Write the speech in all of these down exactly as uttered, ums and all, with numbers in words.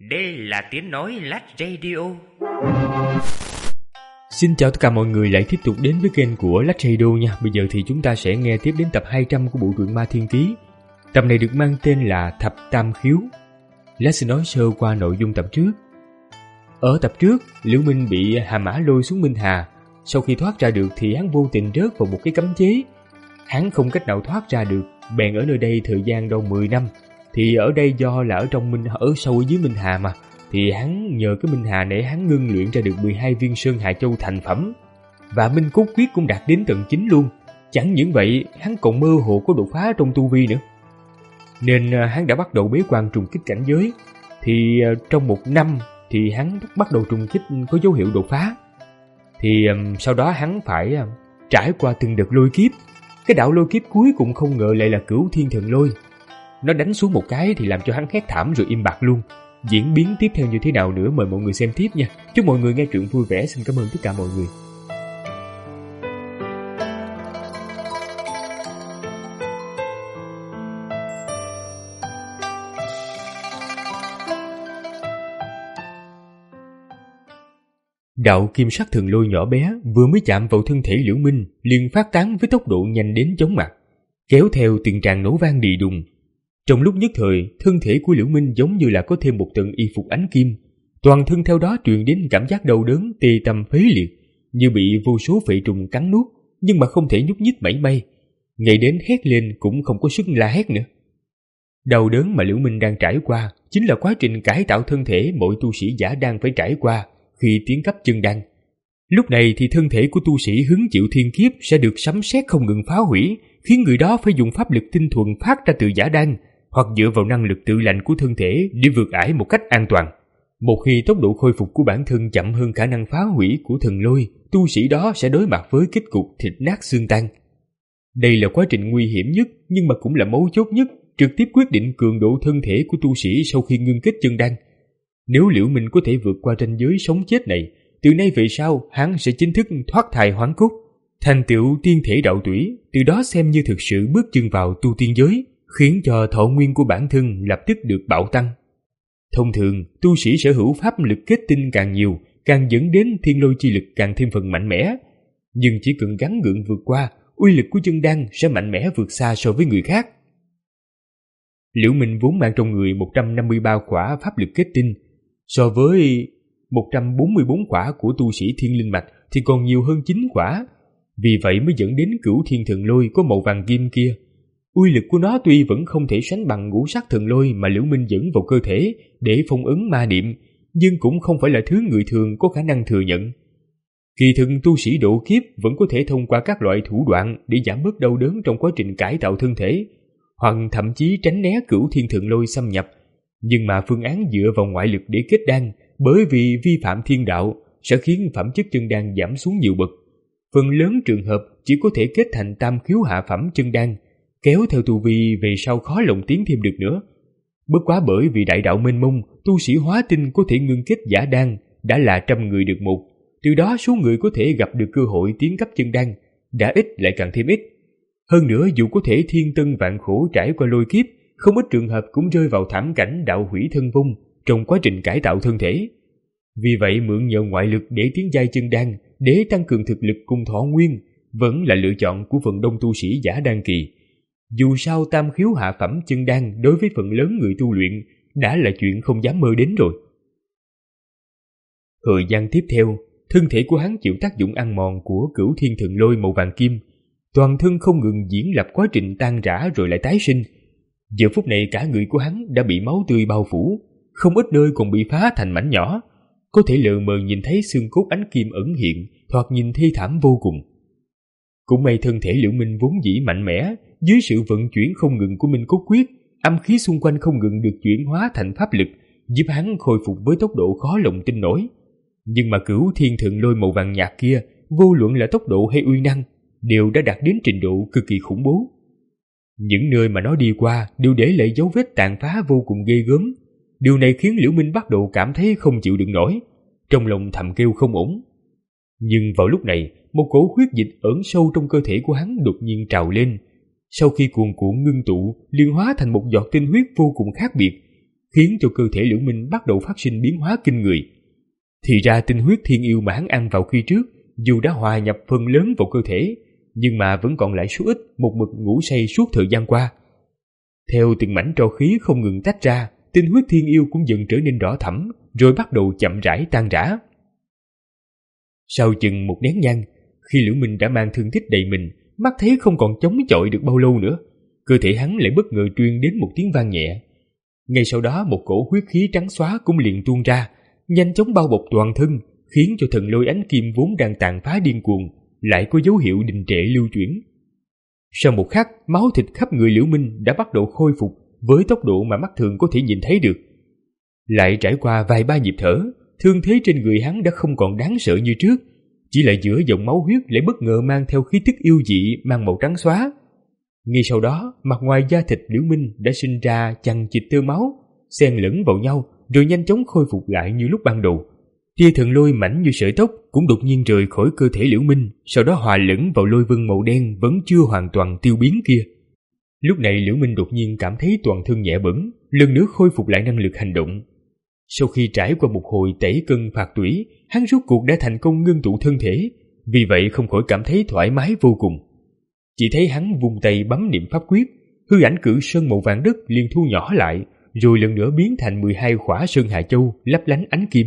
Đây là tiếng nói Lách Radio. Xin chào tất cả mọi người lại tiếp tục đến với kênh của Lách Radio nha. Bây giờ thì chúng ta sẽ nghe tiếp đến tập hai trăm của bộ truyện Ma Thiên Ký. Tập này được mang tên là Thập Tam Khiếu. Lách sẽ nói sơ qua nội dung tập trước. Ở tập trước, Liễu Minh bị Hà Mã lôi xuống Minh Hà. Sau khi thoát ra được thì hắn vô tình rớt vào một cái cấm chế. Hắn không cách nào thoát ra được, bèn ở nơi đây thời gian đâu mười năm. Thì ở đây do là ở trong Minh ở sâu ở dưới Minh Hà mà, thì hắn nhờ cái Minh Hà này hắn ngưng luyện ra được mười hai viên Sơn Hà Châu thành phẩm. Và Minh Cốt Quyết cũng đạt đến tầng chín luôn. Chẳng những vậy, hắn còn mơ hồ có đột phá trong tu vi nữa. Nên hắn đã bắt đầu bế quan trùng kích cảnh giới. Thì trong một năm thì hắn bắt đầu trùng kích có dấu hiệu đột phá. Thì um, sau đó hắn phải um, trải qua từng đợt lôi kiếp. Cái đạo lôi kiếp cuối cùng không ngờ lại là Cửu Thiên Thần Lôi. Nó đánh xuống một cái thì làm cho hắn hét thảm rồi im bặt luôn. Diễn biến tiếp theo như thế nào nữa mời mọi người xem tiếp nha. Chúc mọi người nghe truyện vui vẻ. Xin cảm ơn tất cả mọi người. Đạo kim sắc thần lôi nhỏ bé vừa mới chạm vào thân thể Liễu Minh liền phát tán với tốc độ nhanh đến chóng mặt, kéo theo từng tràng nổ vang đì đùng. Trong lúc nhất thời, thân thể của Liễu Minh giống như là có thêm một tầng y phục ánh kim, toàn thân theo đó truyền đến cảm giác đau đớn tê tâm phế liệt, như bị vô số phệ trùng cắn nuốt, nhưng mà không thể nhúc nhích mảy may, ngay đến hét lên cũng không có sức la hét nữa. Đau đớn mà Liễu Minh đang trải qua chính là quá trình cải tạo thân thể mỗi tu sĩ giả đang phải trải qua khi tiến cấp chân đan. Lúc này thì thân thể của tu sĩ hứng chịu thiên kiếp sẽ được sấm sét không ngừng phá hủy, khiến người đó phải dùng pháp lực tinh thuần phát ra từ giả đan, hoặc dựa vào năng lực tự lành của thân thể để vượt ải một cách an toàn. Một khi tốc độ khôi phục của bản thân chậm hơn khả năng phá hủy của thần lôi, tu sĩ đó sẽ đối mặt với kết cục thịt nát xương tan. Đây là quá trình nguy hiểm nhất, nhưng mà cũng là mấu chốt nhất, trực tiếp quyết định cường độ thân thể của tu sĩ sau khi ngưng kết chân đan. Nếu Liễu Minh có thể vượt qua ranh giới sống chết này, từ nay về sau hắn sẽ chính thức thoát thai hoán cốt, thành tựu tiên thể đạo tủy, từ đó xem như thực sự bước chân vào tu tiên giới, khiến cho thọ nguyên của bản thân lập tức được bạo tăng. Thông thường, tu sĩ sở hữu pháp lực kết tinh càng nhiều, càng dẫn đến thiên lôi chi lực càng thêm phần mạnh mẽ. Nhưng chỉ cần gắng gượng vượt qua, uy lực của chân đan sẽ mạnh mẽ vượt xa so với người khác. Liễu Minh vốn mang trong người một trăm năm mươi ba quả pháp lực kết tinh, so với một trăm bốn mươi bốn quả của tu sĩ thiên linh mạch thì còn nhiều hơn chín quả. Vì vậy mới dẫn đến Cửu Thiên Thần Lôi có màu vàng kim kia. Uy lực của nó tuy vẫn không thể sánh bằng ngũ sắc thần lôi mà Liễu Minh dẫn vào cơ thể để phong ấn ma niệm, nhưng cũng không phải là thứ người thường có khả năng thừa nhận. Kỳ thực tu sĩ độ kiếp vẫn có thể thông qua các loại thủ đoạn để giảm bớt đau đớn trong quá trình cải tạo thân thể, hoặc thậm chí tránh né Cửu Thiên Thần Lôi xâm nhập. Nhưng mà phương án dựa vào ngoại lực để kết đan, bởi vì vi phạm thiên đạo, sẽ khiến phẩm chất chân đan giảm xuống nhiều bậc. Phần lớn trường hợp chỉ có thể kết thành tam khiếu hạ phẩm chân đan, kéo theo tu vi về sau khó lòng tiến thêm được nữa. Bất quá bởi vì đại đạo mênh mông, tu sĩ hóa tinh có thể ngưng kết giả đan đã là trăm người được một, từ đó số người có thể gặp được cơ hội tiến cấp chân đan đã ít lại càng thêm ít. Hơn nữa, dù có thể thiên tân vạn khổ trải qua lôi kiếp, không ít trường hợp cũng rơi vào thảm cảnh đạo hủy thân vong trong quá trình cải tạo thân thể. Vì vậy mượn nhờ ngoại lực để tiến giai chân đan, để tăng cường thực lực cùng thọ nguyên, vẫn là lựa chọn của phần đông tu sĩ giả đan kỳ. Dù sao tam khiếu hạ phẩm chân đan đối với phần lớn người tu luyện đã là chuyện không dám mơ đến rồi. Thời gian tiếp theo, thân thể của hắn chịu tác dụng ăn mòn của Cửu Thiên Thần Lôi màu vàng kim, toàn thân không ngừng diễn lập quá trình tan rã rồi lại tái sinh. Giờ phút này cả người của hắn đã bị máu tươi bao phủ, không ít nơi còn bị phá thành mảnh nhỏ, có thể lờ mờ nhìn thấy xương cốt ánh kim ẩn hiện, thoạt nhìn thê thảm vô cùng. Cũng may thân thể Liễu Minh vốn dĩ mạnh mẽ, dưới sự vận chuyển không ngừng của Minh Cốt Quyết, âm khí xung quanh không ngừng được chuyển hóa thành pháp lực, giúp hắn khôi phục với tốc độ khó lòng tin nổi. Nhưng mà Cửu Thiên Thần Lôi màu vàng nhạt kia, vô luận là tốc độ hay uy năng, đều đã đạt đến trình độ cực kỳ khủng bố. Những nơi mà nó đi qua đều để lại dấu vết tàn phá vô cùng ghê gớm. Điều này khiến Liễu Minh bắt đầu cảm thấy không chịu đựng nổi, trong lòng thầm kêu không ổn. Nhưng vào lúc này, một cổ huyết dịch ẩn sâu trong cơ thể của hắn đột nhiên trào lên. Sau khi cuồn cuộn ngưng tụ, liền hóa thành một giọt tinh huyết vô cùng khác biệt, khiến cho cơ thể Liễu Minh bắt đầu phát sinh biến hóa kinh người. Thì ra tinh huyết thiên yêu mà hắn ăn vào khi trước, dù đã hòa nhập phần lớn vào cơ thể, nhưng mà vẫn còn lại số ít, một mực ngủ say suốt thời gian qua. Theo từng mảnh tro khí không ngừng tách ra, tinh huyết thiên yêu cũng dần trở nên đỏ thẫm, rồi bắt đầu chậm rãi tan rã. Sau chừng một nén nhang, khi Liễu Minh đã mang thương tích đầy mình, mắt thấy không còn chống chọi được bao lâu nữa, cơ thể hắn lại bất ngờ truyền đến một tiếng vang nhẹ. Ngay sau đó một cổ huyết khí trắng xóa cũng liền tuôn ra, nhanh chóng bao bọc toàn thân, khiến cho thần lôi ánh kim vốn đang tàn phá điên cuồng lại có dấu hiệu đình trệ lưu chuyển. Sau một khắc, máu thịt khắp người Liễu Minh đã bắt đầu khôi phục với tốc độ mà mắt thường có thể nhìn thấy được. Lại trải qua vài ba nhịp thở, thương thế trên người hắn đã không còn đáng sợ như trước, chỉ là giữa dòng máu huyết lại bất ngờ mang theo khí tức yêu dị mang màu trắng xóa. Ngay sau đó, mặt ngoài da thịt Liễu Minh đã sinh ra chằng chịt tơ máu, xen lẫn vào nhau rồi nhanh chóng khôi phục lại như lúc ban đầu. Tia thần lôi mảnh như sợi tóc cũng đột nhiên rời khỏi cơ thể Liễu Minh, sau đó hòa lẫn vào lôi vân màu đen vẫn chưa hoàn toàn tiêu biến kia. Lúc này Liễu Minh đột nhiên cảm thấy toàn thân nhẹ bẫng, lần nữa khôi phục lại năng lực hành động. Sau khi trải qua một hồi tẩy cân phạt tủy, hắn rốt cuộc đã thành công ngưng tụ thân thể, vì vậy không khỏi cảm thấy thoải mái vô cùng. Chỉ thấy hắn vung tay bấm niệm pháp quyết, hư ảnh cự sơn màu vàng đất liền thu nhỏ lại, rồi lần nữa biến thành mười hai khỏa sơn hà châu lấp lánh ánh kim.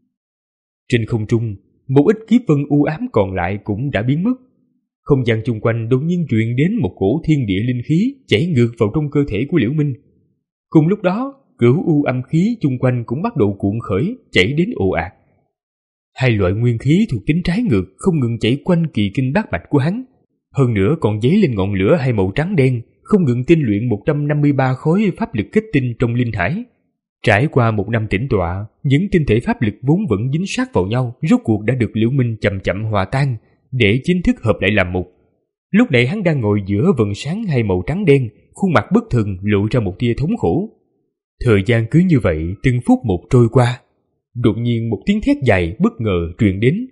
Trên không trung, một ít kiếp vân u ám còn lại cũng đã biến mất. Không gian chung quanh đột nhiên truyền đến một cổ thiên địa linh khí chảy ngược vào trong cơ thể của Liễu Minh. Cùng lúc đó, cửu u âm khí chung quanh cũng bắt đầu cuộn khởi, chảy đến ồ ạt. Hai loại nguyên khí thuộc tính trái ngược không ngừng chảy quanh kỳ kinh bát mạch của hắn, hơn nữa còn dấy lên ngọn lửa hai màu trắng đen, không ngừng tinh luyện một trăm năm mươi ba khối pháp lực kết tinh trong linh hải. Trải qua một năm tĩnh tọa, những tinh thể pháp lực vốn vẫn dính sát vào nhau rốt cuộc đã được Liễu Minh chậm chậm hòa tan để chính thức hợp lại làm một. Lúc này hắn đang ngồi giữa vầng sáng hai màu trắng đen, khuôn mặt bất thường lộ ra một tia thống khổ. Thời gian cứ như vậy từng phút một trôi qua. Đột nhiên một tiếng thét dài bất ngờ truyền đến.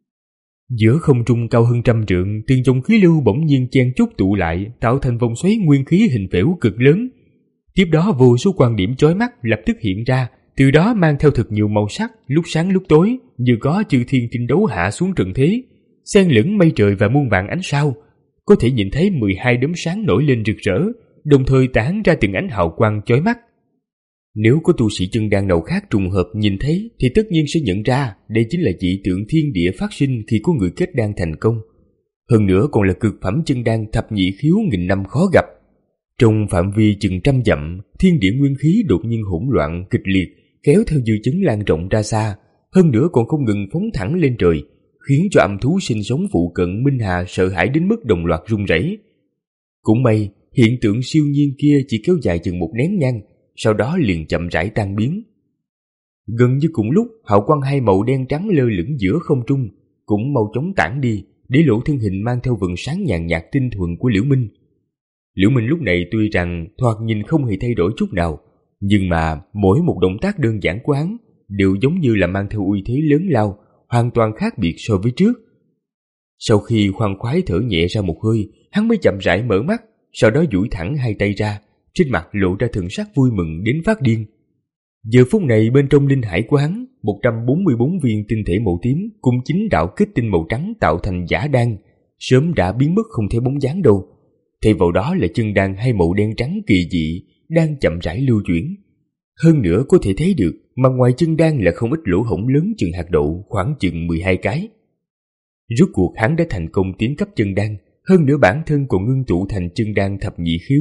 Giữa không trung cao hơn trăm trượng, từng dòng khí lưu bỗng nhiên chen chúc tụ lại, tạo thành vòng xoáy nguyên khí hình phễu cực lớn. Tiếp đó vô số quan điểm chói mắt lập tức hiện ra, từ đó mang theo thật nhiều màu sắc, lúc sáng lúc tối, như có chư thiên tinh đấu hạ xuống trận thế, xen lẫn mây trời và muôn vàn ánh sao. Có thể nhìn thấy mười hai đốm sáng nổi lên rực rỡ, đồng thời tản ra từng ánh hào quang chói mắt. Nếu có tu sĩ chân đan nào khác trùng hợp nhìn thấy thì tất nhiên sẽ nhận ra đây chính là dị tượng thiên địa phát sinh khi có người kết đan thành công. Hơn nữa còn là cực phẩm chân đan thập nhị khiếu nghìn năm khó gặp. Trong phạm vi chừng trăm dặm, thiên địa nguyên khí đột nhiên hỗn loạn kịch liệt, kéo theo dư chấn lan rộng ra xa, hơn nữa còn không ngừng phóng thẳng lên trời, khiến cho âm thú sinh sống phụ cận Minh Hà sợ hãi đến mức đồng loạt run rẩy. Cũng may, hiện tượng siêu nhiên kia chỉ kéo dài chừng một nén nhang, sau đó liền chậm rãi tan biến. Gần như cùng lúc, hào quang hai màu đen trắng lơ lửng giữa không trung cũng mau chóng tản đi, để lộ thân hình mang theo vầng sáng nhàn nhạt tinh thuần của Liễu Minh. Liễu Minh lúc này tuy rằng thoạt nhìn không hề thay đổi chút nào, nhưng mà mỗi một động tác đơn giản của hắn đều giống như là mang theo uy thế lớn lao, hoàn toàn khác biệt so với trước. Sau khi khoan khoái thở nhẹ ra một hơi, hắn mới chậm rãi mở mắt, sau đó duỗi thẳng hai tay ra, trên mặt lộ ra thần sắc vui mừng đến phát điên. Giờ phút này bên trong linh hải của hắn, một trăm bốn mươi bốn viên tinh thể màu tím cùng chín đạo kết tinh màu trắng tạo thành giả đan, sớm đã biến mất không thấy bóng dáng đâu. Thay vào đó là chân đan hai màu đen trắng kỳ dị đang chậm rãi lưu chuyển. Hơn nữa có thể thấy được mà ngoài chân đan là không ít lỗ hổng lớn chừng hạt đậu, khoảng chừng mười hai cái. Rốt cuộc hắn đã thành công tiến cấp chân đan, hơn nữa bản thân còn ngưng tụ thành chân đan thập nhị khiếu.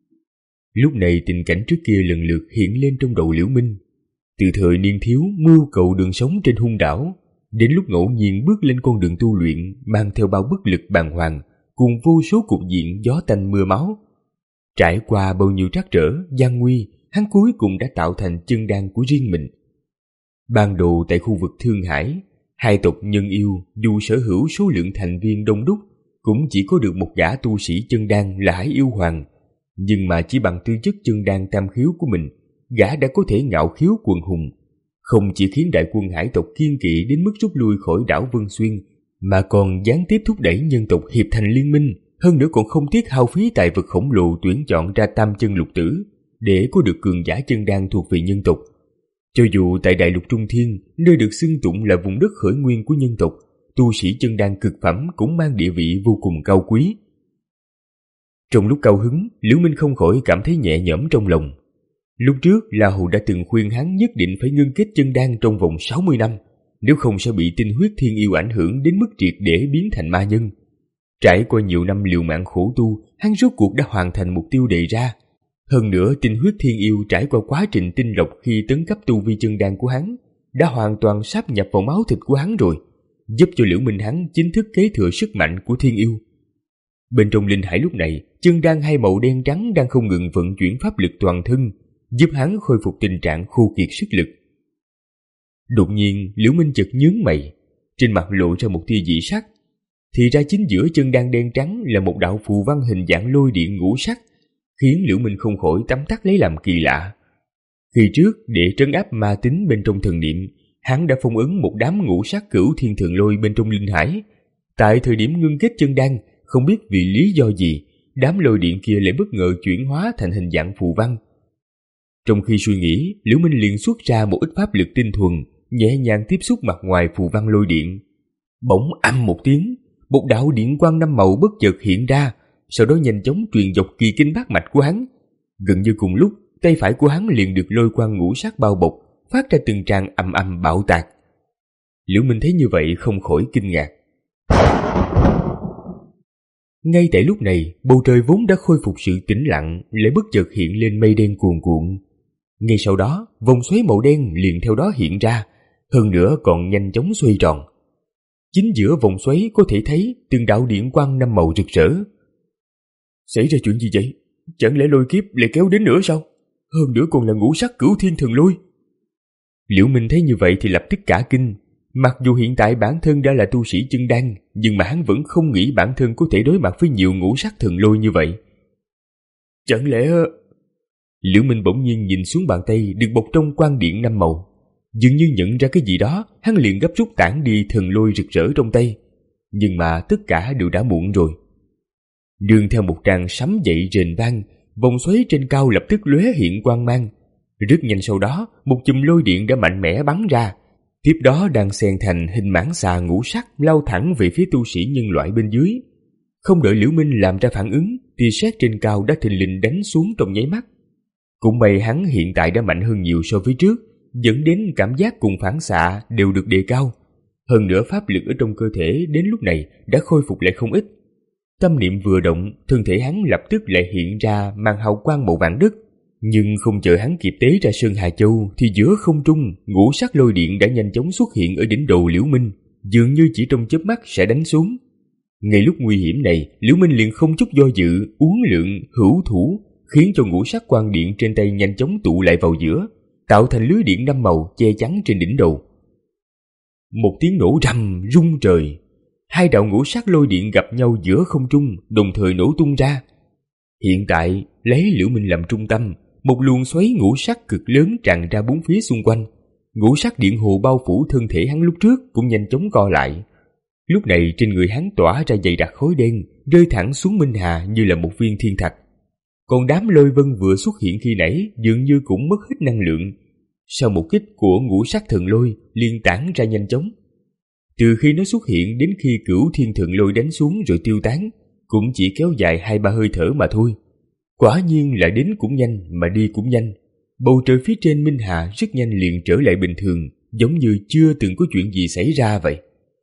Lúc này tình cảnh trước kia lần lượt hiện lên trong đầu Liễu Minh. Từ thời niên thiếu mưu cầu đường sống trên hung đảo, đến lúc ngẫu nhiên bước lên con đường tu luyện mang theo bao bất lực bàng hoàng, cùng vô số cục diện gió tanh mưa máu. Trải qua bao nhiêu trắc trở, gian nguy, hắn cuối cùng đã tạo thành chân đan của riêng mình. Ban đầu tại khu vực Thương Hải, hai tộc nhân yêu dù sở hữu số lượng thành viên đông đúc, cũng chỉ có được một gã tu sĩ chân đan là Hải Yêu Hoàng. Nhưng mà chỉ bằng tư chất chân đan tam khiếu của mình, gã đã có thể ngạo khiếu quần hùng, không chỉ khiến đại quân hải tộc kiên kỵ đến mức rút lui khỏi đảo Vân Xuyên, mà còn gián tiếp thúc đẩy nhân tộc hiệp thành liên minh, hơn nữa còn không tiếc hao phí tài vật khổng lồ tuyển chọn ra tam chân lục tử, để có được cường giả chân đan thuộc về nhân tộc. Cho dù tại Đại Lục Trung Thiên, nơi được xưng tụng là vùng đất khởi nguyên của nhân tộc, tu sĩ chân đan cực phẩm cũng mang địa vị vô cùng cao quý. Trong lúc cao hứng, Liễu Minh không khỏi cảm thấy nhẹ nhõm trong lòng. Lúc trước, La Hầu đã từng khuyên hắn nhất định phải ngưng kết chân đan trong vòng sáu mươi năm, nếu không sẽ bị tinh huyết thiên yêu ảnh hưởng đến mức triệt để biến thành ma nhân. Trải qua nhiều năm liều mạng khổ tu, hắn rốt cuộc đã hoàn thành mục tiêu đề ra. Hơn nữa, tinh huyết thiên yêu trải qua quá trình tinh lọc khi tấn cấp tu vi chân đan của hắn, đã hoàn toàn sáp nhập vào máu thịt của hắn rồi, giúp cho Liễu Minh hắn chính thức kế thừa sức mạnh của thiên yêu. Bên trong linh hải lúc này, chân đan hai màu đen trắng đang không ngừng vận chuyển pháp lực toàn thân, giúp hắn khôi phục tình trạng khô kiệt sức lực. Đột nhiên, Liễu Minh chợt nhướng mày, trên mặt lộ ra một tia dị sắc. Thì ra chính giữa chân đan đen trắng là một đạo phù văn hình dạng lôi điện ngũ sắc, khiến Liễu Minh không khỏi tấm tắc lấy làm kỳ lạ. Khi trước, để trấn áp ma tính bên trong thần niệm, hắn đã phong ấn một đám ngũ sắc cửu thiên thượng lôi bên trong linh hải. Tại thời điểm ngưng kết chân đan, không biết vì lý do gì, đám lôi điện kia lại bất ngờ chuyển hóa thành hình dạng phù văn. Trong khi suy nghĩ, Liễu Minh liền xuất ra một ít pháp lực tinh thuần, nhẹ nhàng tiếp xúc mặt ngoài phù văn lôi điện. Bỗng âm một tiếng, một đạo điện quang năm màu bất chợt hiện ra, sau đó nhanh chóng truyền dọc kỳ kinh bát mạch của hắn. Gần như cùng lúc, tay phải của hắn liền được lôi quang ngũ sắc bao bọc, phát ra từng tràng ầm ầm bạo tạc. Liễu Minh thấy như vậy không khỏi kinh ngạc. Ngay tại lúc này, bầu trời vốn đã khôi phục sự tĩnh lặng, lại bất chợt hiện lên mây đen cuồn cuộn. Ngay sau đó, vòng xoáy màu đen liền theo đó hiện ra, hơn nữa còn nhanh chóng xoay tròn. Chính giữa vòng xoáy có thể thấy từng đạo điện quang năm màu rực rỡ. Xảy ra chuyện gì vậy? Chẳng lẽ lôi kiếp lại kéo đến nữa sao? Hơn nữa còn là ngũ sắc cửu thiên thần lôi. Liễu Minh thấy như vậy thì lập tức cả kinh. Mặc dù hiện tại bản thân đã là tu sĩ chân đan, nhưng mà hắn vẫn không nghĩ bản thân có thể đối mặt với nhiều ngũ sắc thần lôi như vậy. Chẳng lẽ... Liễu Minh bỗng nhiên nhìn xuống bàn tay được bọc trong quang điện năm màu. Dường như nhận ra cái gì đó, hắn liền gấp rút tản đi thần lôi rực rỡ trong tay. Nhưng mà tất cả đều đã muộn rồi. Đường theo một tràng sấm dậy rền vang, vòng xoáy trên cao lập tức lóe hiện quang mang. Rất nhanh sau đó, một chùm lôi điện đã mạnh mẽ bắn ra. Tiếp đó đang xen thành hình mãng xà ngũ sắc lao thẳng về phía tu sĩ nhân loại bên dưới. Không đợi Liễu Minh làm ra phản ứng, tia sét trên cao đã thình lình đánh xuống trong nháy mắt. Cũng may hắn hiện tại đã mạnh hơn nhiều so với trước, dẫn đến cảm giác cùng phản xạ đều được đề cao. Hơn nữa pháp lực ở trong cơ thể đến lúc này đã khôi phục lại không ít. Tâm niệm vừa động, thân thể hắn lập tức lại hiện ra màn hào quang màu vàng đất. Nhưng không chờ hắn kịp tế ra Sơn Hà Châu thì giữa không trung, ngũ sắc lôi điện đã nhanh chóng xuất hiện ở đỉnh đầu Liễu Minh, dường như chỉ trong chớp mắt sẽ đánh xuống. Ngay lúc nguy hiểm này, Liễu Minh liền không chút do dự, uốn lượn, hữu thủ, khiến cho ngũ sắc quang điện trên tay nhanh chóng tụ lại vào giữa, tạo thành lưới điện năm màu che chắn trên đỉnh đầu. Một tiếng nổ rầm rung trời, hai đạo ngũ sắc lôi điện gặp nhau giữa không trung, đồng thời nổ tung ra. Hiện tại, lấy Liễu Minh làm trung tâm, một luồng xoáy ngũ sắc cực lớn tràn ra bốn phía xung quanh. Ngũ sắc điện hồ bao phủ thân thể hắn lúc trước cũng nhanh chóng co lại. Lúc này trên người hắn tỏa ra dày đặc khối đen, rơi thẳng xuống Minh Hà như là một viên thiên thạch. Còn đám lôi vân vừa xuất hiện khi nãy dường như cũng mất hết năng lượng. Sau một kích của ngũ sắc thần lôi liền tản ra nhanh chóng. Từ khi nó xuất hiện đến khi cửu thiên thần lôi đánh xuống rồi tiêu tán, cũng chỉ kéo dài hai ba hơi thở mà thôi. Quả nhiên là đến cũng nhanh mà đi cũng nhanh. Bầu trời phía trên Minh Hà rất nhanh liền trở lại bình thường, giống như chưa từng có chuyện gì xảy ra vậy.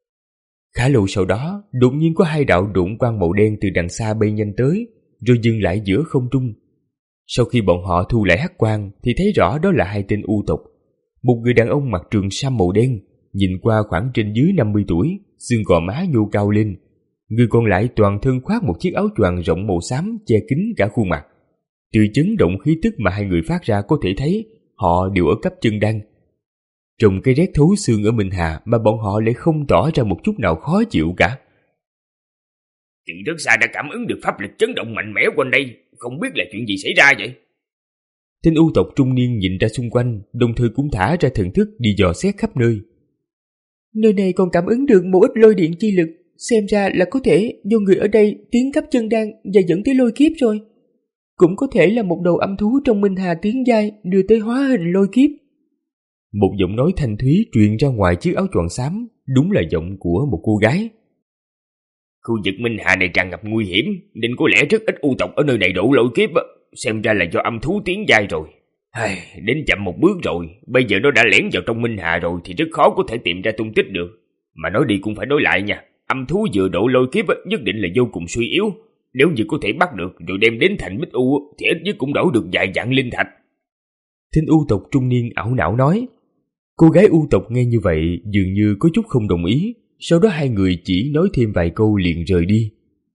Khá lâu sau đó, đột nhiên có hai đạo độn quang màu đen từ đằng xa bay nhanh tới, rồi dừng lại giữa không trung. Sau khi bọn họ thu lại hắc quang thì thấy rõ đó là hai tên u tộc. Một người đàn ông mặc trường sam màu đen, nhìn qua khoảng trên dưới năm mươi tuổi, xương gò má nhô cao lên. Người còn lại toàn thân khoác một chiếc áo choàng rộng màu xám che kín cả khuôn mặt. Từ chấn động khí tức mà hai người phát ra có thể thấy họ đều ở cấp chân đan. Trong cái rét thấu xương ở Minh Hà mà bọn họ lại không tỏ ra một chút nào khó chịu cả. Từ rất xa đã cảm ứng được pháp lực chấn động mạnh mẽ quanh đây, không biết là chuyện gì xảy ra vậy? Tên u tộc trung niên nhìn ra xung quanh, đồng thời cũng thả ra thần thức đi dò xét khắp nơi. Nơi này còn cảm ứng được một ít lôi điện chi lực, xem ra là có thể do người ở đây tiến cấp chân đan và dẫn tới lôi kiếp rồi. Cũng có thể là một đầu âm thú trong Minh Hà tiến giai đưa tới hóa hình lôi kiếp. Một giọng nói thanh thúy truyền ra ngoài chiếc áo choàng xám, đúng là giọng của một cô gái. Khu vực Minh Hà này tràn ngập nguy hiểm, nên có lẽ rất ít u tộc ở nơi này đổ lôi kiếp. Xem ra là do âm thú tiến giai rồi. Ai, đến chậm một bước rồi, bây giờ nó đã lẻn vào trong Minh Hà rồi thì rất khó có thể tìm ra tung tích được. Mà nói đi cũng phải nói lại nha, âm thú vừa đổ lôi kiếp nhất định là vô cùng suy yếu. Nếu như có thể bắt được rồi đem đến thành Bích U thì ít nhất cũng đổ được vài vạn linh thạch. Tên u tộc trung niên ảo não nói. Cô gái u tộc nghe như vậy dường như có chút không đồng ý. Sau đó hai người chỉ nói thêm vài câu liền rời đi.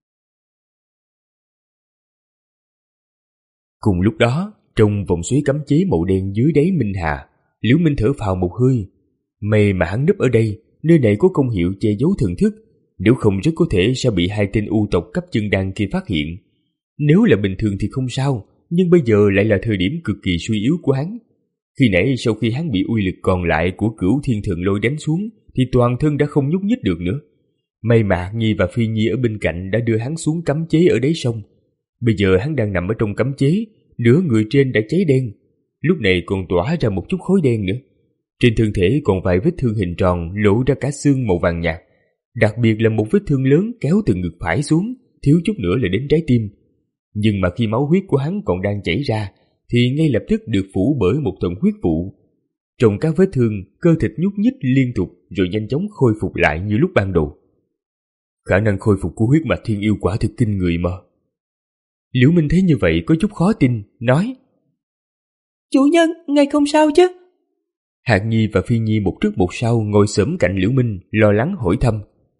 Cùng lúc đó, trong vòng xoáy cấm chế màu đen dưới đáy Minh Hà, Liễu Minh thở phào một hơi. May mà hắn núp ở đây, nơi này có công hiệu che giấu thần thức, nếu không rất có thể sẽ bị hai tên u tộc cấp chân đan kia phát hiện. Nếu là bình thường thì không sao, nhưng bây giờ lại là thời điểm cực kỳ suy yếu của hắn. Khi nãy sau khi hắn bị uy lực còn lại của Cửu Thiên Thần Lôi đánh xuống, thì toàn thân đã không nhúc nhích được nữa. May mà Hạc Nhi và Phi Nhi ở bên cạnh đã đưa hắn xuống cấm chế ở đáy sông. Bây giờ hắn đang nằm ở trong cấm chế, nửa người trên đã cháy đen, lúc này còn tỏa ra một chút khói đen nữa. Trên thân thể còn vài vết thương hình tròn lộ ra cả xương màu vàng nhạt, đặc biệt là một vết thương lớn kéo từ ngực phải xuống, thiếu chút nữa là đến trái tim. Nhưng mà khi máu huyết của hắn còn đang chảy ra, thì ngay lập tức được phủ bởi một tầng huyết vụ. Trong các vết thương, cơ thịt nhúc nhích liên tục rồi nhanh chóng khôi phục lại như lúc ban đầu. Khả năng khôi phục của huyết mạch thiên yêu quả thực kinh người mà. Liễu Minh thấy như vậy có chút khó tin, nói: Chủ nhân, ngài không sao chứ? Hạc Nhi và Phi Nhi một trước một sau ngồi xổm cạnh Liễu Minh, lo lắng hỏi thăm.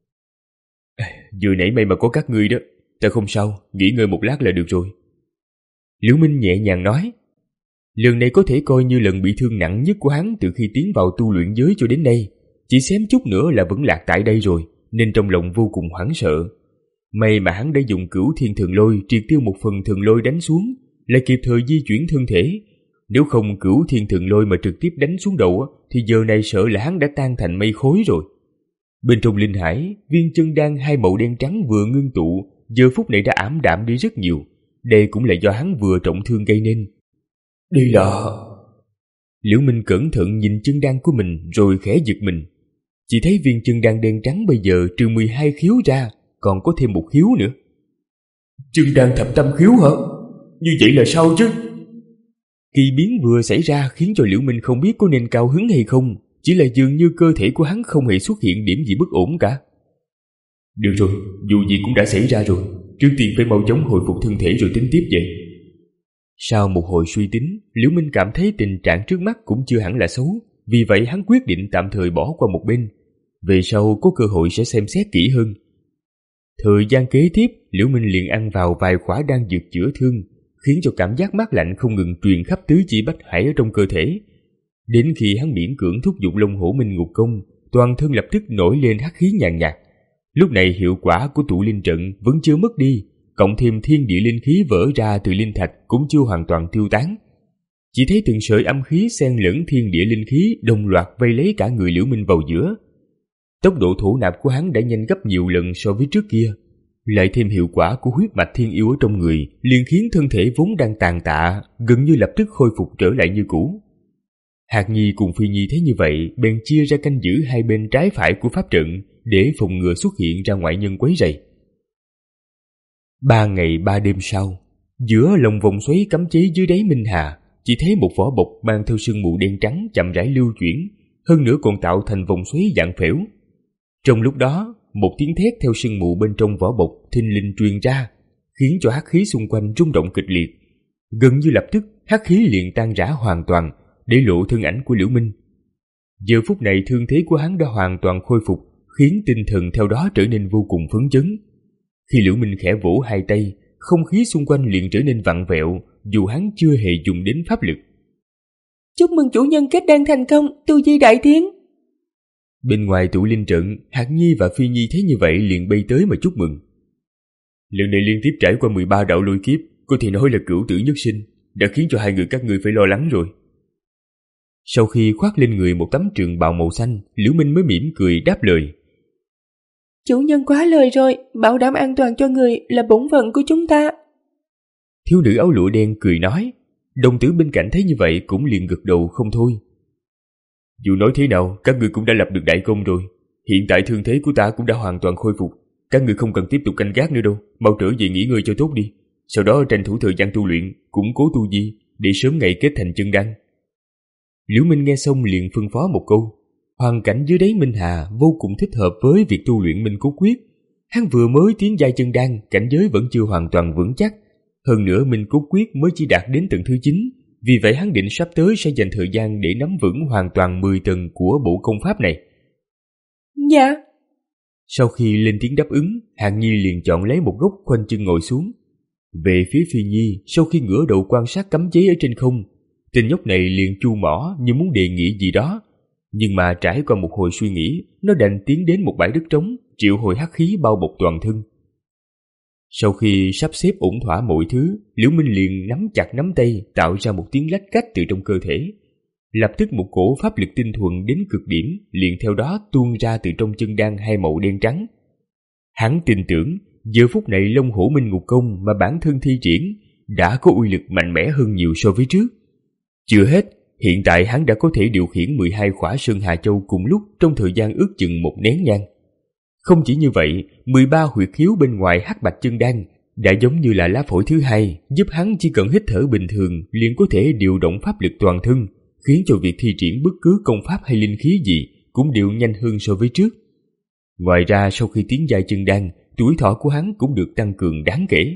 Vừa nãy may mà có các ngươi đó, ta không sao, nghỉ ngơi một lát là được rồi. Liễu Minh nhẹ nhàng nói. Lần này có thể coi như lần bị thương nặng nhất của hắn từ khi tiến vào tu luyện giới cho đến nay, chỉ xém chút nữa là vẫn lạc tại đây rồi, nên trong lòng vô cùng hoảng sợ. May mà hắn đã dùng Cửu Thiên Thần Lôi triệt tiêu một phần thần lôi đánh xuống, lại kịp thời di chuyển thân thể. Nếu không Cửu Thiên Thần Lôi mà trực tiếp đánh xuống đầu thì giờ này sợ là hắn đã tan thành mây khối rồi. Bên trong linh hải, viên chân đan hai màu đen trắng vừa ngưng tụ, giờ phút này đã ảm đạm đi rất nhiều. Đây cũng là do hắn vừa trọng thương gây nên. Đây là... Liễu Minh cẩn thận nhìn chân đan của mình rồi khẽ giật mình. Chỉ thấy viên chân đan đen trắng bây giờ trừ mười hai khiếu ra, còn có thêm một khiếu nữa. Chân đan thập tâm khiếu hả? Như vậy là sao chứ? Kỳ biến vừa xảy ra khiến cho Liễu Minh không biết có nên cao hứng hay không, chỉ là dường như cơ thể của hắn không hề xuất hiện điểm gì bất ổn cả. Được rồi, dù gì cũng đã xảy ra rồi, trước tiên phải mau chóng hồi phục thân thể rồi tính tiếp vậy. Sau một hồi suy tính, Liễu Minh cảm thấy tình trạng trước mắt cũng chưa hẳn là xấu, vì vậy hắn quyết định tạm thời bỏ qua một bên. Về sau có cơ hội sẽ xem xét kỹ hơn. Thời gian kế tiếp, Liễu Minh liền ăn vào vài khỏa đan dược chữa thương, khiến cho cảm giác mát lạnh không ngừng truyền khắp tứ chi bách hải ở trong cơ thể. Đến khi hắn miễn cưỡng thúc giục Long Hổ Minh Ngục Công, toàn thân lập tức nổi lên hắc khí nhàn nhạt. Lúc này hiệu quả của tụ linh trận vẫn chưa mất đi, cộng thêm thiên địa linh khí vỡ ra từ linh thạch cũng chưa hoàn toàn tiêu tán. Chỉ thấy từng sợi âm khí xen lẫn thiên địa linh khí đồng loạt vây lấy cả người Liễu Minh vào giữa. Tốc độ thổ nạp của hắn đã nhanh gấp nhiều lần so với trước kia, lại thêm hiệu quả của huyết mạch thiên yêu ở trong người, liền khiến thân thể vốn đang tàn tạ gần như lập tức khôi phục trở lại như cũ. Hạc Nhi cùng Phi Nhi thấy như vậy, bèn chia ra canh giữ hai bên trái phải của pháp trận để phòng ngừa xuất hiện ra ngoại nhân quấy rầy. Ba ngày ba đêm sau, giữa lòng vòng xoáy cấm chế dưới đáy Minh Hà, chỉ thấy một vỏ bọc mang theo sương mù đen trắng chậm rãi lưu chuyển, hơn nữa còn tạo thành vòng xoáy dạng phễu. Trong lúc đó, một tiếng thét theo sương mù bên trong vỏ bọc thình lình truyền ra, khiến cho hắc khí xung quanh rung động kịch liệt. Gần như lập tức, hắc khí liền tan rã hoàn toàn, để lộ thân ảnh của Liễu Minh. Giờ phút này thương thế của hắn đã hoàn toàn khôi phục, khiến tinh thần theo đó trở nên vô cùng phấn chấn. Khi Liễu Minh khẽ vỗ hai tay, không khí xung quanh liền trở nên vặn vẹo, dù hắn chưa hề dùng đến pháp lực. Chúc mừng chủ nhân kết đan thành công, tu vi đại tiến. Bên ngoài tụ linh trận, Hạc Nhi và Phi Nhi thấy như vậy liền bay tới mà chúc mừng. Lần này liên tiếp trải qua mười ba đạo lôi kiếp, có thể nói là cửu tử nhất sinh, đã khiến cho hai người các ngươi phải lo lắng rồi. Sau khi khoác lên người một tấm trường bào màu xanh, Liễu Minh mới mỉm cười đáp lời. Chủ nhân quá lời rồi, bảo đảm an toàn cho người là bổn phận của chúng ta. Thiếu nữ áo lụa đen cười nói. Đồng tử bên cạnh thấy như vậy cũng liền gật đầu không thôi. Dù nói thế nào, các ngươi cũng đã lập được đại công rồi. Hiện tại thương thế của ta cũng đã hoàn toàn khôi phục. Các ngươi không cần tiếp tục canh gác nữa đâu. Mau trở về nghỉ ngơi cho tốt đi. Sau đó tranh thủ thời gian tu luyện, củng cố tu vi, để sớm ngày kết thành chân đan. Liễu Minh nghe xong liền phân phó một câu. Hoàn cảnh dưới đáy Minh Hà vô cùng thích hợp với việc tu luyện Minh Cốt Quyết. Hắn vừa mới tiến giai chân đan, cảnh giới vẫn chưa hoàn toàn vững chắc. Hơn nữa Minh Cốt Quyết mới chỉ đạt đến tầng thứ chín, vì vậy hắn định sắp tới sẽ dành thời gian để nắm vững hoàn toàn mười tầng của bộ công pháp này. Dạ. Sau khi lên tiếng đáp ứng, Hàn Nhi liền chọn lấy một góc khoanh chân ngồi xuống. Về phía Phi Nhi, sau khi ngửa đầu quan sát cấm chế ở trên không, tên nhóc này liền chu mỏ như muốn đề nghị gì đó. Nhưng mà trải qua một hồi suy nghĩ, nó đành tiến đến một bãi đất trống, triệu hồi hắc khí bao bọc toàn thân. Sau khi sắp xếp ổn thỏa mọi thứ, Liễu Minh liền nắm chặt nắm tay, tạo ra một tiếng lách cách từ trong cơ thể. Lập tức một cổ pháp lực tinh thuần đến cực điểm liền theo đó tuôn ra từ trong chân đan hai màu đen trắng. Hắn tin tưởng giờ phút này Long Hổ Minh Ngục Công mà bản thân thi triển đã có uy lực mạnh mẽ hơn nhiều so với trước. Chưa hết, hiện tại hắn đã có thể điều khiển mười hai khỏa Sơn Hà Châu cùng lúc trong thời gian ước chừng một nén nhang. Không chỉ như vậy, mười ba huyệt khiếu bên ngoài hắc bạch chân đan đã giống như là lá phổi thứ hai, giúp hắn chỉ cần hít thở bình thường liền có thể điều động pháp lực toàn thân, khiến cho việc thi triển bất cứ công pháp hay linh khí gì cũng đều nhanh hơn so với trước. Ngoài ra sau khi tiến giai chân đan, tuổi thọ của hắn cũng được tăng cường đáng kể.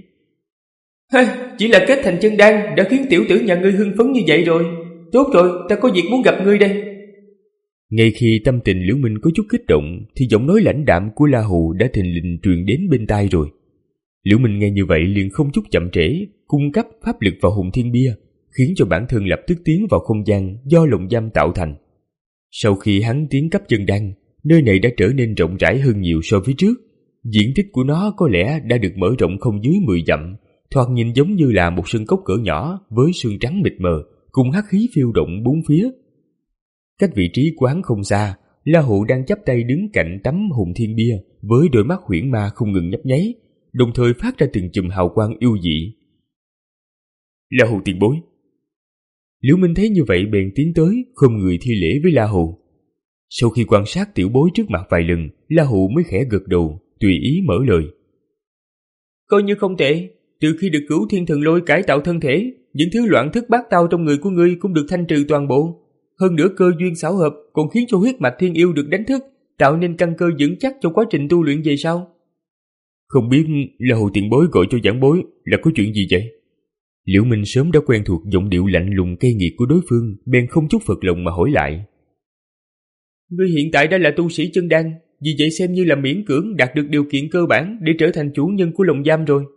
Chỉ là kết thành chân đan đã khiến tiểu tử nhà ngươi hưng phấn như vậy rồi. Tốt rồi, ta có việc muốn gặp ngươi đây. Ngay khi tâm tình Liễu Minh có chút kích động thì giọng nói lãnh đạm của La Hù đã thình lình truyền đến bên tai rồi. Liễu Minh nghe như vậy liền không chút chậm trễ, cung cấp pháp lực vào hùng thiên bia, khiến cho bản thân lập tức tiến vào không gian do lồng giam tạo thành. Sau khi hắn tiến cấp chân đan, nơi này đã trở nên rộng rãi hơn nhiều so với trước. Diện tích của nó có lẽ đã được mở rộng không dưới mười dặm, thoạt nhìn giống như là một sân cốc cỡ nhỏ với sương trắng mịt mờ, cùng hắc khí phiêu động bốn phía. Cách vị trí của hắn không xa, La Hụ đang chắp tay đứng cạnh tấm hùng thiên bia với đôi mắt huyễn ma không ngừng nhấp nháy, đồng thời phát ra từng chùm hào quang yêu dị. La Hụ tiền bối. Liễu Minh thấy như vậy bèn tiến tới, khom người thi lễ với La Hụ. Sau khi quan sát tiểu bối trước mặt vài lần, La Hụ mới khẽ gật đầu, tùy ý mở lời. Coi như không tệ, từ khi được Cửu Thiên Thần Lôi cải tạo thân thể, những thứ loạn thức bát tao trong người của ngươi cũng được thanh trừ toàn bộ. Hơn nữa cơ duyên xảo hợp còn khiến cho huyết mạch thiên yêu được đánh thức, tạo nên căn cơ vững chắc cho quá trình tu luyện về sau. Không biết là Hồ tiền bối gọi cho giảng bối là có chuyện gì vậy? Liễu Minh sớm đã quen thuộc giọng điệu lạnh lùng cay nghiệt của đối phương, bèn không chút phật lòng mà hỏi lại. Ngươi hiện tại đã là tu sĩ chân đan, vì vậy xem như là miễn cưỡng đạt được điều kiện cơ bản để trở thành chủ nhân của lồng giam rồi.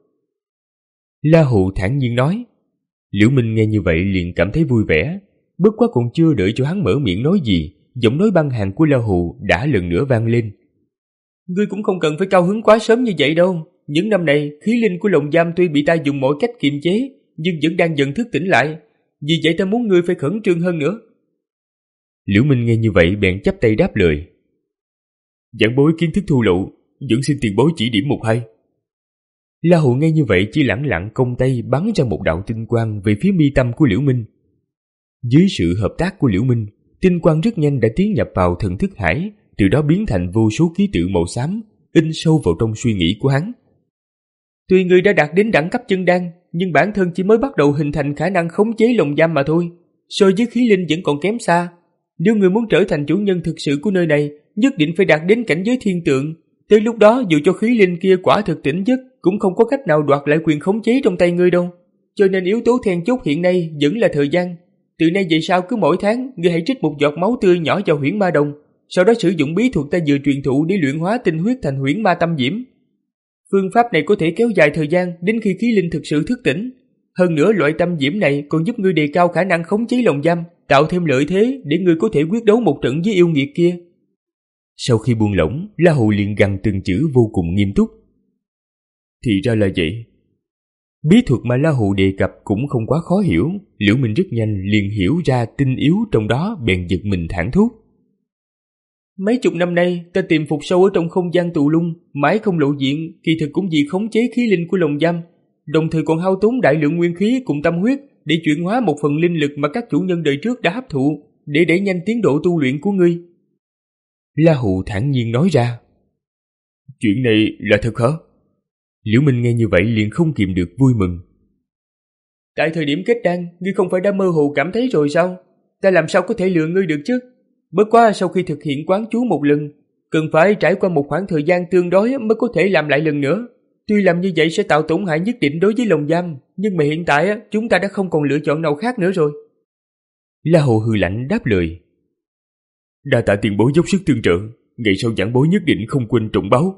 La Hụ thản nhiên nói. Liễu Minh nghe như vậy liền cảm thấy vui vẻ. Bất quá còn chưa đợi cho hắn mở miệng nói gì, giọng nói băng hàn của La Hụ đã lần nữa vang lên. Ngươi cũng không cần phải cao hứng quá sớm như vậy đâu. Những năm này, khí linh của lồng giam tuy bị ta dùng mọi cách kiềm chế, nhưng vẫn đang dần thức tỉnh lại. Vì vậy ta muốn ngươi phải khẩn trương hơn nữa. Liễu Minh nghe như vậy bèn chắp tay đáp lời. Giảng bối kiến thức thô lậu, vẫn xin tiền bối chỉ điểm một hai. La Hụ nghe như vậy chỉ lẳng lặng cong tay bắn ra một đạo tinh quang về phía mi tâm của Liễu Minh. Dưới sự hợp tác của Liễu Minh, tinh quang rất nhanh đã tiến nhập vào thần thức hải, từ đó biến thành vô số ký tự màu xám, in sâu vào trong suy nghĩ của hắn. Tuy ngươi đã đạt đến đẳng cấp chân đan, nhưng bản thân chỉ mới bắt đầu hình thành khả năng khống chế lồng giam mà thôi. So với khí linh vẫn còn kém xa. Nếu ngươi muốn trở thành chủ nhân thực sự của nơi này, nhất định phải đạt đến cảnh giới thiên tượng. Tới lúc đó dù cho khí linh kia quả thực tỉnh giấc, cũng không có cách nào đoạt lại quyền khống chế trong tay ngươi đâu. Cho nên yếu tố then chốt hiện nay vẫn là thời gian. Từ nay về sau cứ mỗi tháng, ngươi hãy trích một giọt máu tươi nhỏ vào huyễn ma đồng, sau đó sử dụng bí thuật ta vừa truyền thụ để luyện hóa tinh huyết thành huyễn ma tâm diễm. Phương pháp này có thể kéo dài thời gian đến khi khí linh thực sự thức tỉnh. Hơn nữa loại tâm diễm này còn giúp ngươi đề cao khả năng khống chế lồng giam, tạo thêm lợi thế để ngươi có thể quyết đấu một trận với yêu nghiệt kia. Sau khi buông lỏng, La Hù liền gằn từng chữ vô cùng nghiêm túc. Thì ra là vậy. Bí thuật mà La Hù đề cập cũng không quá khó hiểu, Liễu Minh rất nhanh liền hiểu ra tinh yếu trong đó, bèn giật mình thảng thốt. Mấy chục năm nay ta tìm phục sâu ở trong không gian tù lung, mãi không lộ diện, kỳ thực cũng vì khống chế khí linh của lồng giam. đồng thời còn hao tốn đại lượng nguyên khí cùng tâm huyết để chuyển hóa một phần linh lực mà các chủ nhân đời trước đã hấp thụ để đẩy nhanh tiến độ tu luyện của ngươi. La Hù thản nhiên nói ra. Chuyện này là thật hả? Liễu Minh nghe như vậy liền không kìm được vui mừng. Tại thời điểm kết đan, ngươi không phải đã mơ hồ cảm thấy rồi sao? Ta làm sao có thể lừa ngươi được chứ? Bất quá sau khi thực hiện quán chú một lần, cần phải trải qua một khoảng thời gian tương đối mới có thể làm lại lần nữa. Tuy làm như vậy sẽ tạo tổn hại nhất định đối với lồng giam, nhưng mà hiện tại chúng ta đã không còn lựa chọn nào khác nữa rồi. La Hồ hừ lạnh đáp lời. Đa tạ tiền bối dốc sức tương trợ, ngày sau giảng bối nhất định không quên trọng báo.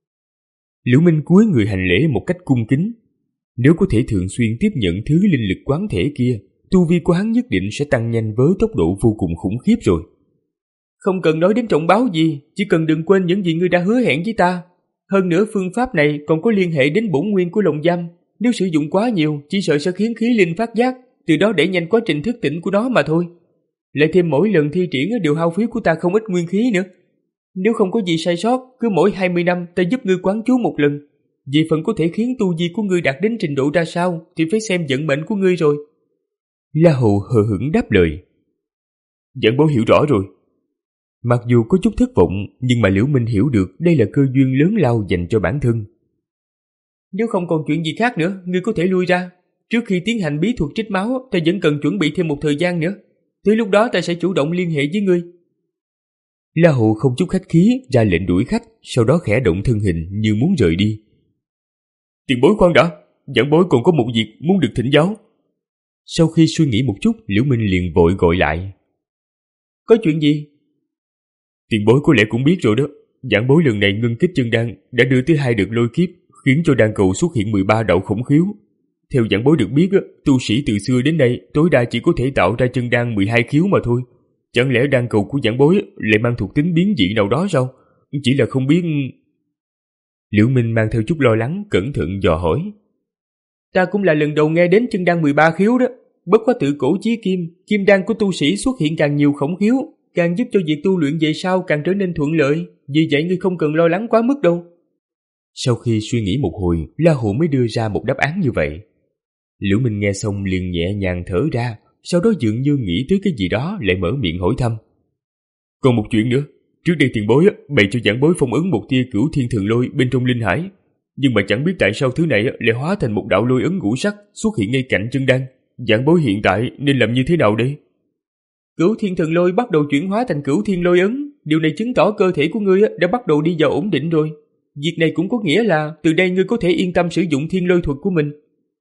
Liễu Minh cúi người hành lễ một cách cung kính. Nếu có thể thường xuyên tiếp nhận thứ linh lực quán thể kia, tu vi của hắn nhất định sẽ tăng nhanh với tốc độ vô cùng khủng khiếp rồi. Không cần nói đến trọng báo gì, chỉ cần đừng quên những gì ngươi đã hứa hẹn với ta. Hơn nữa phương pháp này còn có liên hệ đến bổn nguyên của lồng giam. Nếu sử dụng quá nhiều, chỉ sợ sẽ khiến khí linh phát giác, từ đó đẩy nhanh quá trình thức tỉnh của nó mà thôi. Lại thêm mỗi lần thi triển đều hao phí của ta không ít nguyên khí nữa. Nếu không có gì sai sót, cứ mỗi hai mươi năm ta giúp ngươi quán chú một lần. Vì phần có thể khiến tu vi của ngươi đạt đến trình độ ra sao thì phải xem vận mệnh của ngươi rồi. La Hầu hờ hững đáp lời. Giảng bối hiểu rõ rồi. Mặc dù có chút thất vọng, nhưng mà Liễu Minh hiểu được đây là cơ duyên lớn lao dành cho bản thân. Nếu không còn chuyện gì khác nữa, ngươi có thể lui ra. Trước khi tiến hành bí thuật trích máu, ta vẫn cần chuẩn bị thêm một thời gian nữa. Tới lúc đó ta sẽ chủ động liên hệ với ngươi. La Hầu không chút khách khí ra lệnh đuổi khách, sau đó khẽ động thân hình như muốn rời đi. Tiền bối khoan đã, giảng bối còn có một việc muốn được thỉnh giáo. Sau khi suy nghĩ một chút, Liễu Minh liền vội gọi lại. Có chuyện gì? Tiền bối có lẽ cũng biết rồi đó, giảng bối lần này ngưng kích chân đan đã đưa tới hai đợt lôi kiếp, khiến cho đan cầu xuất hiện mười ba đạo khổng khiếu. Theo giảng bối được biết, tu sĩ từ xưa đến nay tối đa chỉ có thể tạo ra chân đan mười hai khiếu mà thôi. Chẳng lẽ đan cầu của giảng bối lại mang thuộc tính biến dị nào đó sao? Chỉ là không biết... Liễu Minh mang theo chút lo lắng, cẩn thận dò hỏi. Ta cũng là lần đầu nghe đến chân đan mười ba khiếu đó. Bất quá tự cổ chí kim, kim đan của tu sĩ xuất hiện càng nhiều khổng khiếu, càng giúp cho việc tu luyện về sau càng trở nên thuận lợi. Vì vậy ngươi không cần lo lắng quá mức đâu. Sau khi suy nghĩ một hồi, La Hù mới đưa ra một đáp án như vậy. Liễu Minh nghe xong liền nhẹ nhàng thở ra, sau đó dường như nghĩ tới cái gì đó lại mở miệng hỏi thăm. Còn một chuyện nữa, trước đây tiền bối bày cho giảng bối phong ấn một tia cửu thiên thần lôi bên trong linh hải, nhưng mà chẳng biết tại sao thứ này lại hóa thành một đạo lôi ấn ngũ sắc xuất hiện ngay cạnh chân đan. Giảng bối hiện tại nên làm như thế nào đây? Cửu thiên thần lôi bắt đầu chuyển hóa thành cửu thiên lôi ấn, điều này chứng tỏ cơ thể của ngươi đã bắt đầu đi vào ổn định rồi. Việc này cũng có nghĩa là từ đây ngươi có thể yên tâm sử dụng thiên lôi thuật của mình.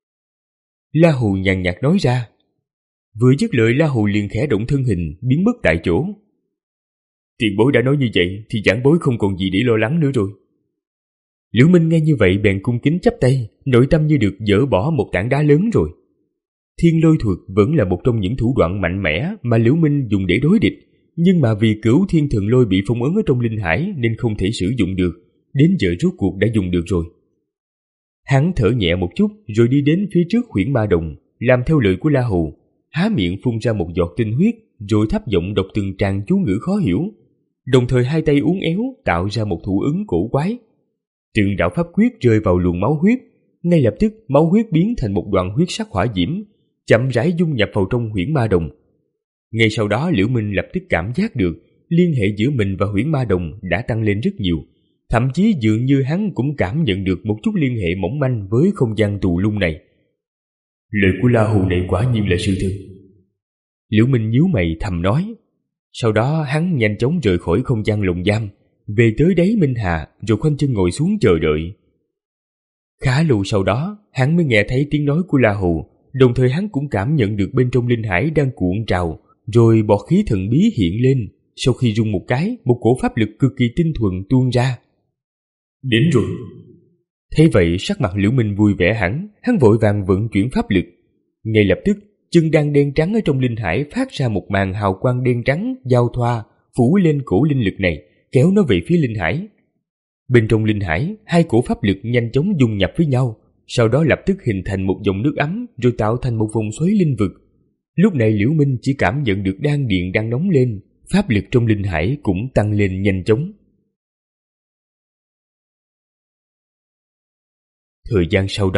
La Hù nhàn nhạt nói ra. Vừa dứt lời, La Hù liền khẽ động thân hình biến mất tại chỗ. Tiền bối đã nói như vậy thì giảng bối không còn gì để lo lắng nữa rồi. Liễu Minh nghe như vậy bèn cung kính chắp tay, nội tâm như được dỡ bỏ một tảng đá lớn rồi. Thiên lôi thuật vẫn là một trong những thủ đoạn mạnh mẽ mà Liễu Minh dùng để đối địch, nhưng mà vì cửu thiên thần lôi bị phong ấn ở trong linh hải nên không thể sử dụng được, đến giờ rốt cuộc đã dùng được rồi. Hắn thở nhẹ một chút rồi đi đến phía trước huyễn ma đồng, làm theo lời của La Hù, há miệng phun ra một giọt tinh huyết rồi thấp giọng đọc từng tràng chú ngữ khó hiểu, đồng thời hai tay uốn éo tạo ra một thủ ấn cổ quái. Từng đạo pháp quyết rơi vào luồng máu huyết, ngay lập tức máu huyết biến thành một đoàn huyết sắc hỏa diễm, chậm rãi dung nhập vào trong huyễn ma đồng. Ngay sau đó Liễu Minh lập tức cảm giác được liên hệ giữa mình và huyễn ma đồng đã tăng lên rất nhiều, thậm chí dường như hắn cũng cảm nhận được một chút liên hệ mỏng manh với không gian tù lung này. Lời của La Hù này quả nhiên là sự thật. Liễu Minh nhíu mày thầm nói. Sau đó hắn nhanh chóng rời khỏi không gian lồng giam, về tới đáy Minh Hà rồi khoanh chân ngồi xuống chờ đợi. Khá lâu sau đó hắn mới nghe thấy tiếng nói của La Hù, đồng thời hắn cũng cảm nhận được bên trong linh hải đang cuộn trào, rồi bọt khí thần bí hiện lên. Sau khi rung một cái, một cổ pháp lực cực kỳ tinh thuần tuôn ra. Đến rồi. Thế vậy sắc mặt Liễu Minh vui vẻ hẳn, hắn vội vàng vận chuyển pháp lực. Ngay lập tức chân đan đen trắng ở trong linh hải phát ra một màn hào quang đen trắng giao thoa phủ lên cổ linh lực này, kéo nó về phía linh hải. Bên trong linh hải, hai cổ pháp lực nhanh chóng dung nhập với nhau, sau đó lập tức hình thành một dòng nước ấm rồi tạo thành một vòng xoáy linh vực. Lúc này Liễu Minh chỉ cảm nhận được đan điền đang nóng lên, pháp lực trong linh hải cũng tăng lên nhanh chóng. Thời gian sau đó,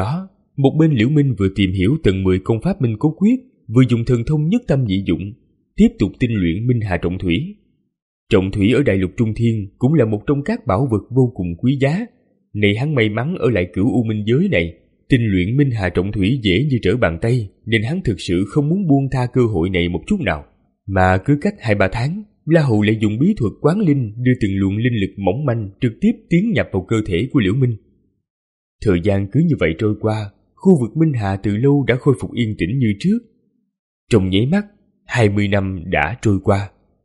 một bên Liễu Minh vừa tìm hiểu tầng mười công pháp Minh Cốt Quyết, vừa dùng thần thông nhất tâm nhị dụng, tiếp tục tinh luyện Minh Hà Trọng Thủy. Trọng thủy ở đại lục Trung Thiên cũng là một trong các bảo vật vô cùng quý giá. Này hắn may mắn ở lại Cửu U Minh giới này, tinh luyện Minh Hà Trọng Thủy dễ như trở bàn tay, nên hắn thực sự không muốn buông tha cơ hội này một chút nào. Mà cứ cách hai ba tháng, La Hầu lại dùng bí thuật quán linh đưa từng luồng linh lực mỏng manh trực tiếp tiến nhập vào cơ thể của Liễu Minh. Thời gian cứ như vậy trôi qua, khu vực Minh Hà từ lâu đã khôi phục yên tĩnh như trước. Trong nháy mắt, hai mươi năm đã trôi qua.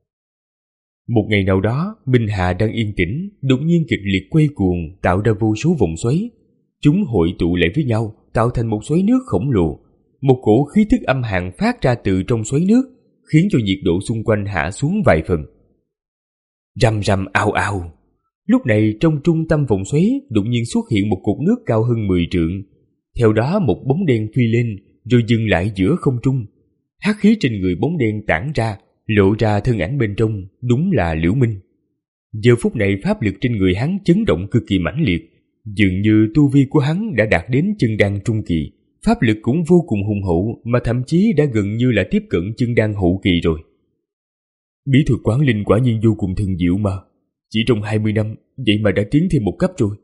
Một ngày nào đó, Minh Hà đang yên tĩnh, đột nhiên kịch liệt quay cuồng, tạo ra vô số vòng xoáy. Chúng hội tụ lại với nhau, tạo thành một xoáy nước khổng lồ. Một cổ khí tức âm hàn phát ra từ trong xoáy nước, khiến cho nhiệt độ xung quanh hạ xuống vài phần. Rầm rầm ào ào. Lúc này trong trung tâm vòng xoáy đột nhiên xuất hiện một cột nước cao hơn mười trượng. Theo đó một bóng đen phi lên, rồi dừng lại giữa không trung. Hắc khí trên người bóng đen tản ra, lộ ra thân ảnh bên trong, đúng là Liễu Minh. Giờ phút này pháp lực trên người hắn chấn động cực kỳ mãnh liệt, dường như tu vi của hắn đã đạt đến chân đan trung kỳ, pháp lực cũng vô cùng hùng hậu, mà thậm chí đã gần như là tiếp cận chân đan hậu kỳ rồi. Bí thuật quán linh quả nhiên vô cùng thần diệu mà, chỉ trong hai mươi năm, vậy mà đã tiến thêm một cấp rồi.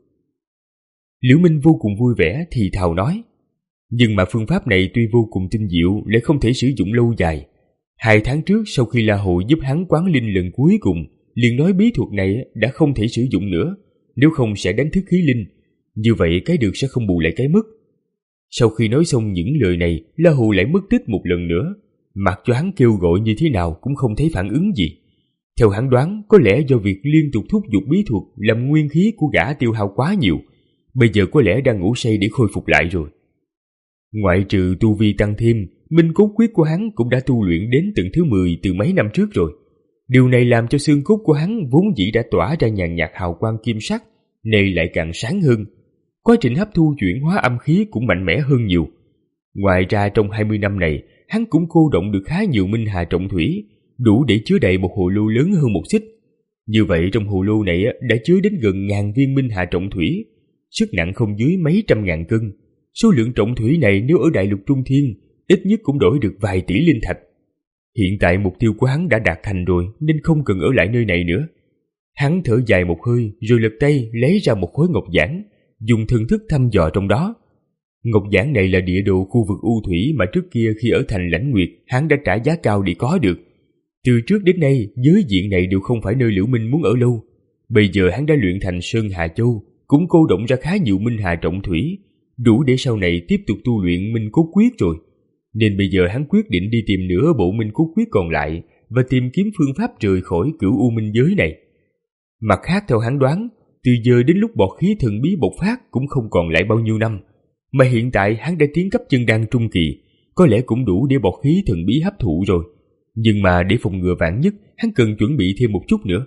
Liễu Minh vô cùng vui vẻ thì thào nói, nhưng mà phương pháp này tuy vô cùng tinh diệu lại không thể sử dụng lâu dài. Hai tháng trước sau khi La Hầu giúp hắn quán linh lần cuối cùng, liền nói bí thuật này đã không thể sử dụng nữa, nếu không sẽ đánh thức khí linh, như vậy cái được sẽ không bù lại cái mất. Sau khi nói xong những lời này, La Hầu lại mất tích một lần nữa, mặc cho hắn kêu gọi như thế nào cũng không thấy phản ứng gì. Theo hắn đoán, có lẽ do việc liên tục thúc giục bí thuật làm nguyên khí của gã tiêu hao quá nhiều, bây giờ có lẽ đang ngủ say để khôi phục lại rồi. Ngoại trừ tu vi tăng thêm, Minh Cốt Quyết của hắn cũng đã tu luyện đến tầng thứ mười từ mấy năm trước rồi. Điều này làm cho xương cốt của hắn vốn dĩ đã tỏa ra nhàn nhạt hào quang kim sắc, này lại càng sáng hơn. Quá trình hấp thu chuyển hóa âm khí cũng mạnh mẽ hơn nhiều. Ngoài ra trong hai mươi năm này, hắn cũng cô động được khá nhiều Minh Hà Trọng Thủy, đủ để chứa đầy một hồ lô lớn hơn một xích. Như vậy trong hồ lô này đã chứa đến gần ngàn viên Minh Hà Trọng Thủy, sức nặng không dưới mấy trăm ngàn cân. Số lượng trọng thủy này nếu ở đại lục Trung Thiên, ít nhất cũng đổi được vài tỷ linh thạch. Hiện tại mục tiêu của hắn đã đạt thành rồi, nên không cần ở lại nơi này nữa. Hắn thở dài một hơi, rồi lật tay lấy ra một khối ngọc giản, dùng thần thức thăm dò trong đó. Ngọc giản này là địa đồ khu vực U Thủy mà trước kia khi ở thành Lãnh Nguyệt, hắn đã trả giá cao để có được. Từ trước đến nay, giới diện này đều không phải nơi Liễu Minh muốn ở lâu. Bây giờ hắn đã luyện thành Sơn Hà Châu, cũng cô động ra khá nhiều Minh Hà Trọng Thủy, đủ để sau này tiếp tục tu luyện Minh Cốt Quyết rồi. Nên bây giờ hắn quyết định đi tìm nửa bộ Minh Cốt Quyết còn lại và tìm kiếm phương pháp rời khỏi Cửu U Minh giới này. Mặt khác theo hắn đoán, từ giờ đến lúc bọt khí thần bí bộc phát cũng không còn lại bao nhiêu năm, mà hiện tại hắn đã tiến cấp chân đan trung kỳ, có lẽ cũng đủ để bọt khí thần bí hấp thụ rồi. Nhưng mà để phòng ngừa vạn nhất, hắn cần chuẩn bị thêm một chút nữa.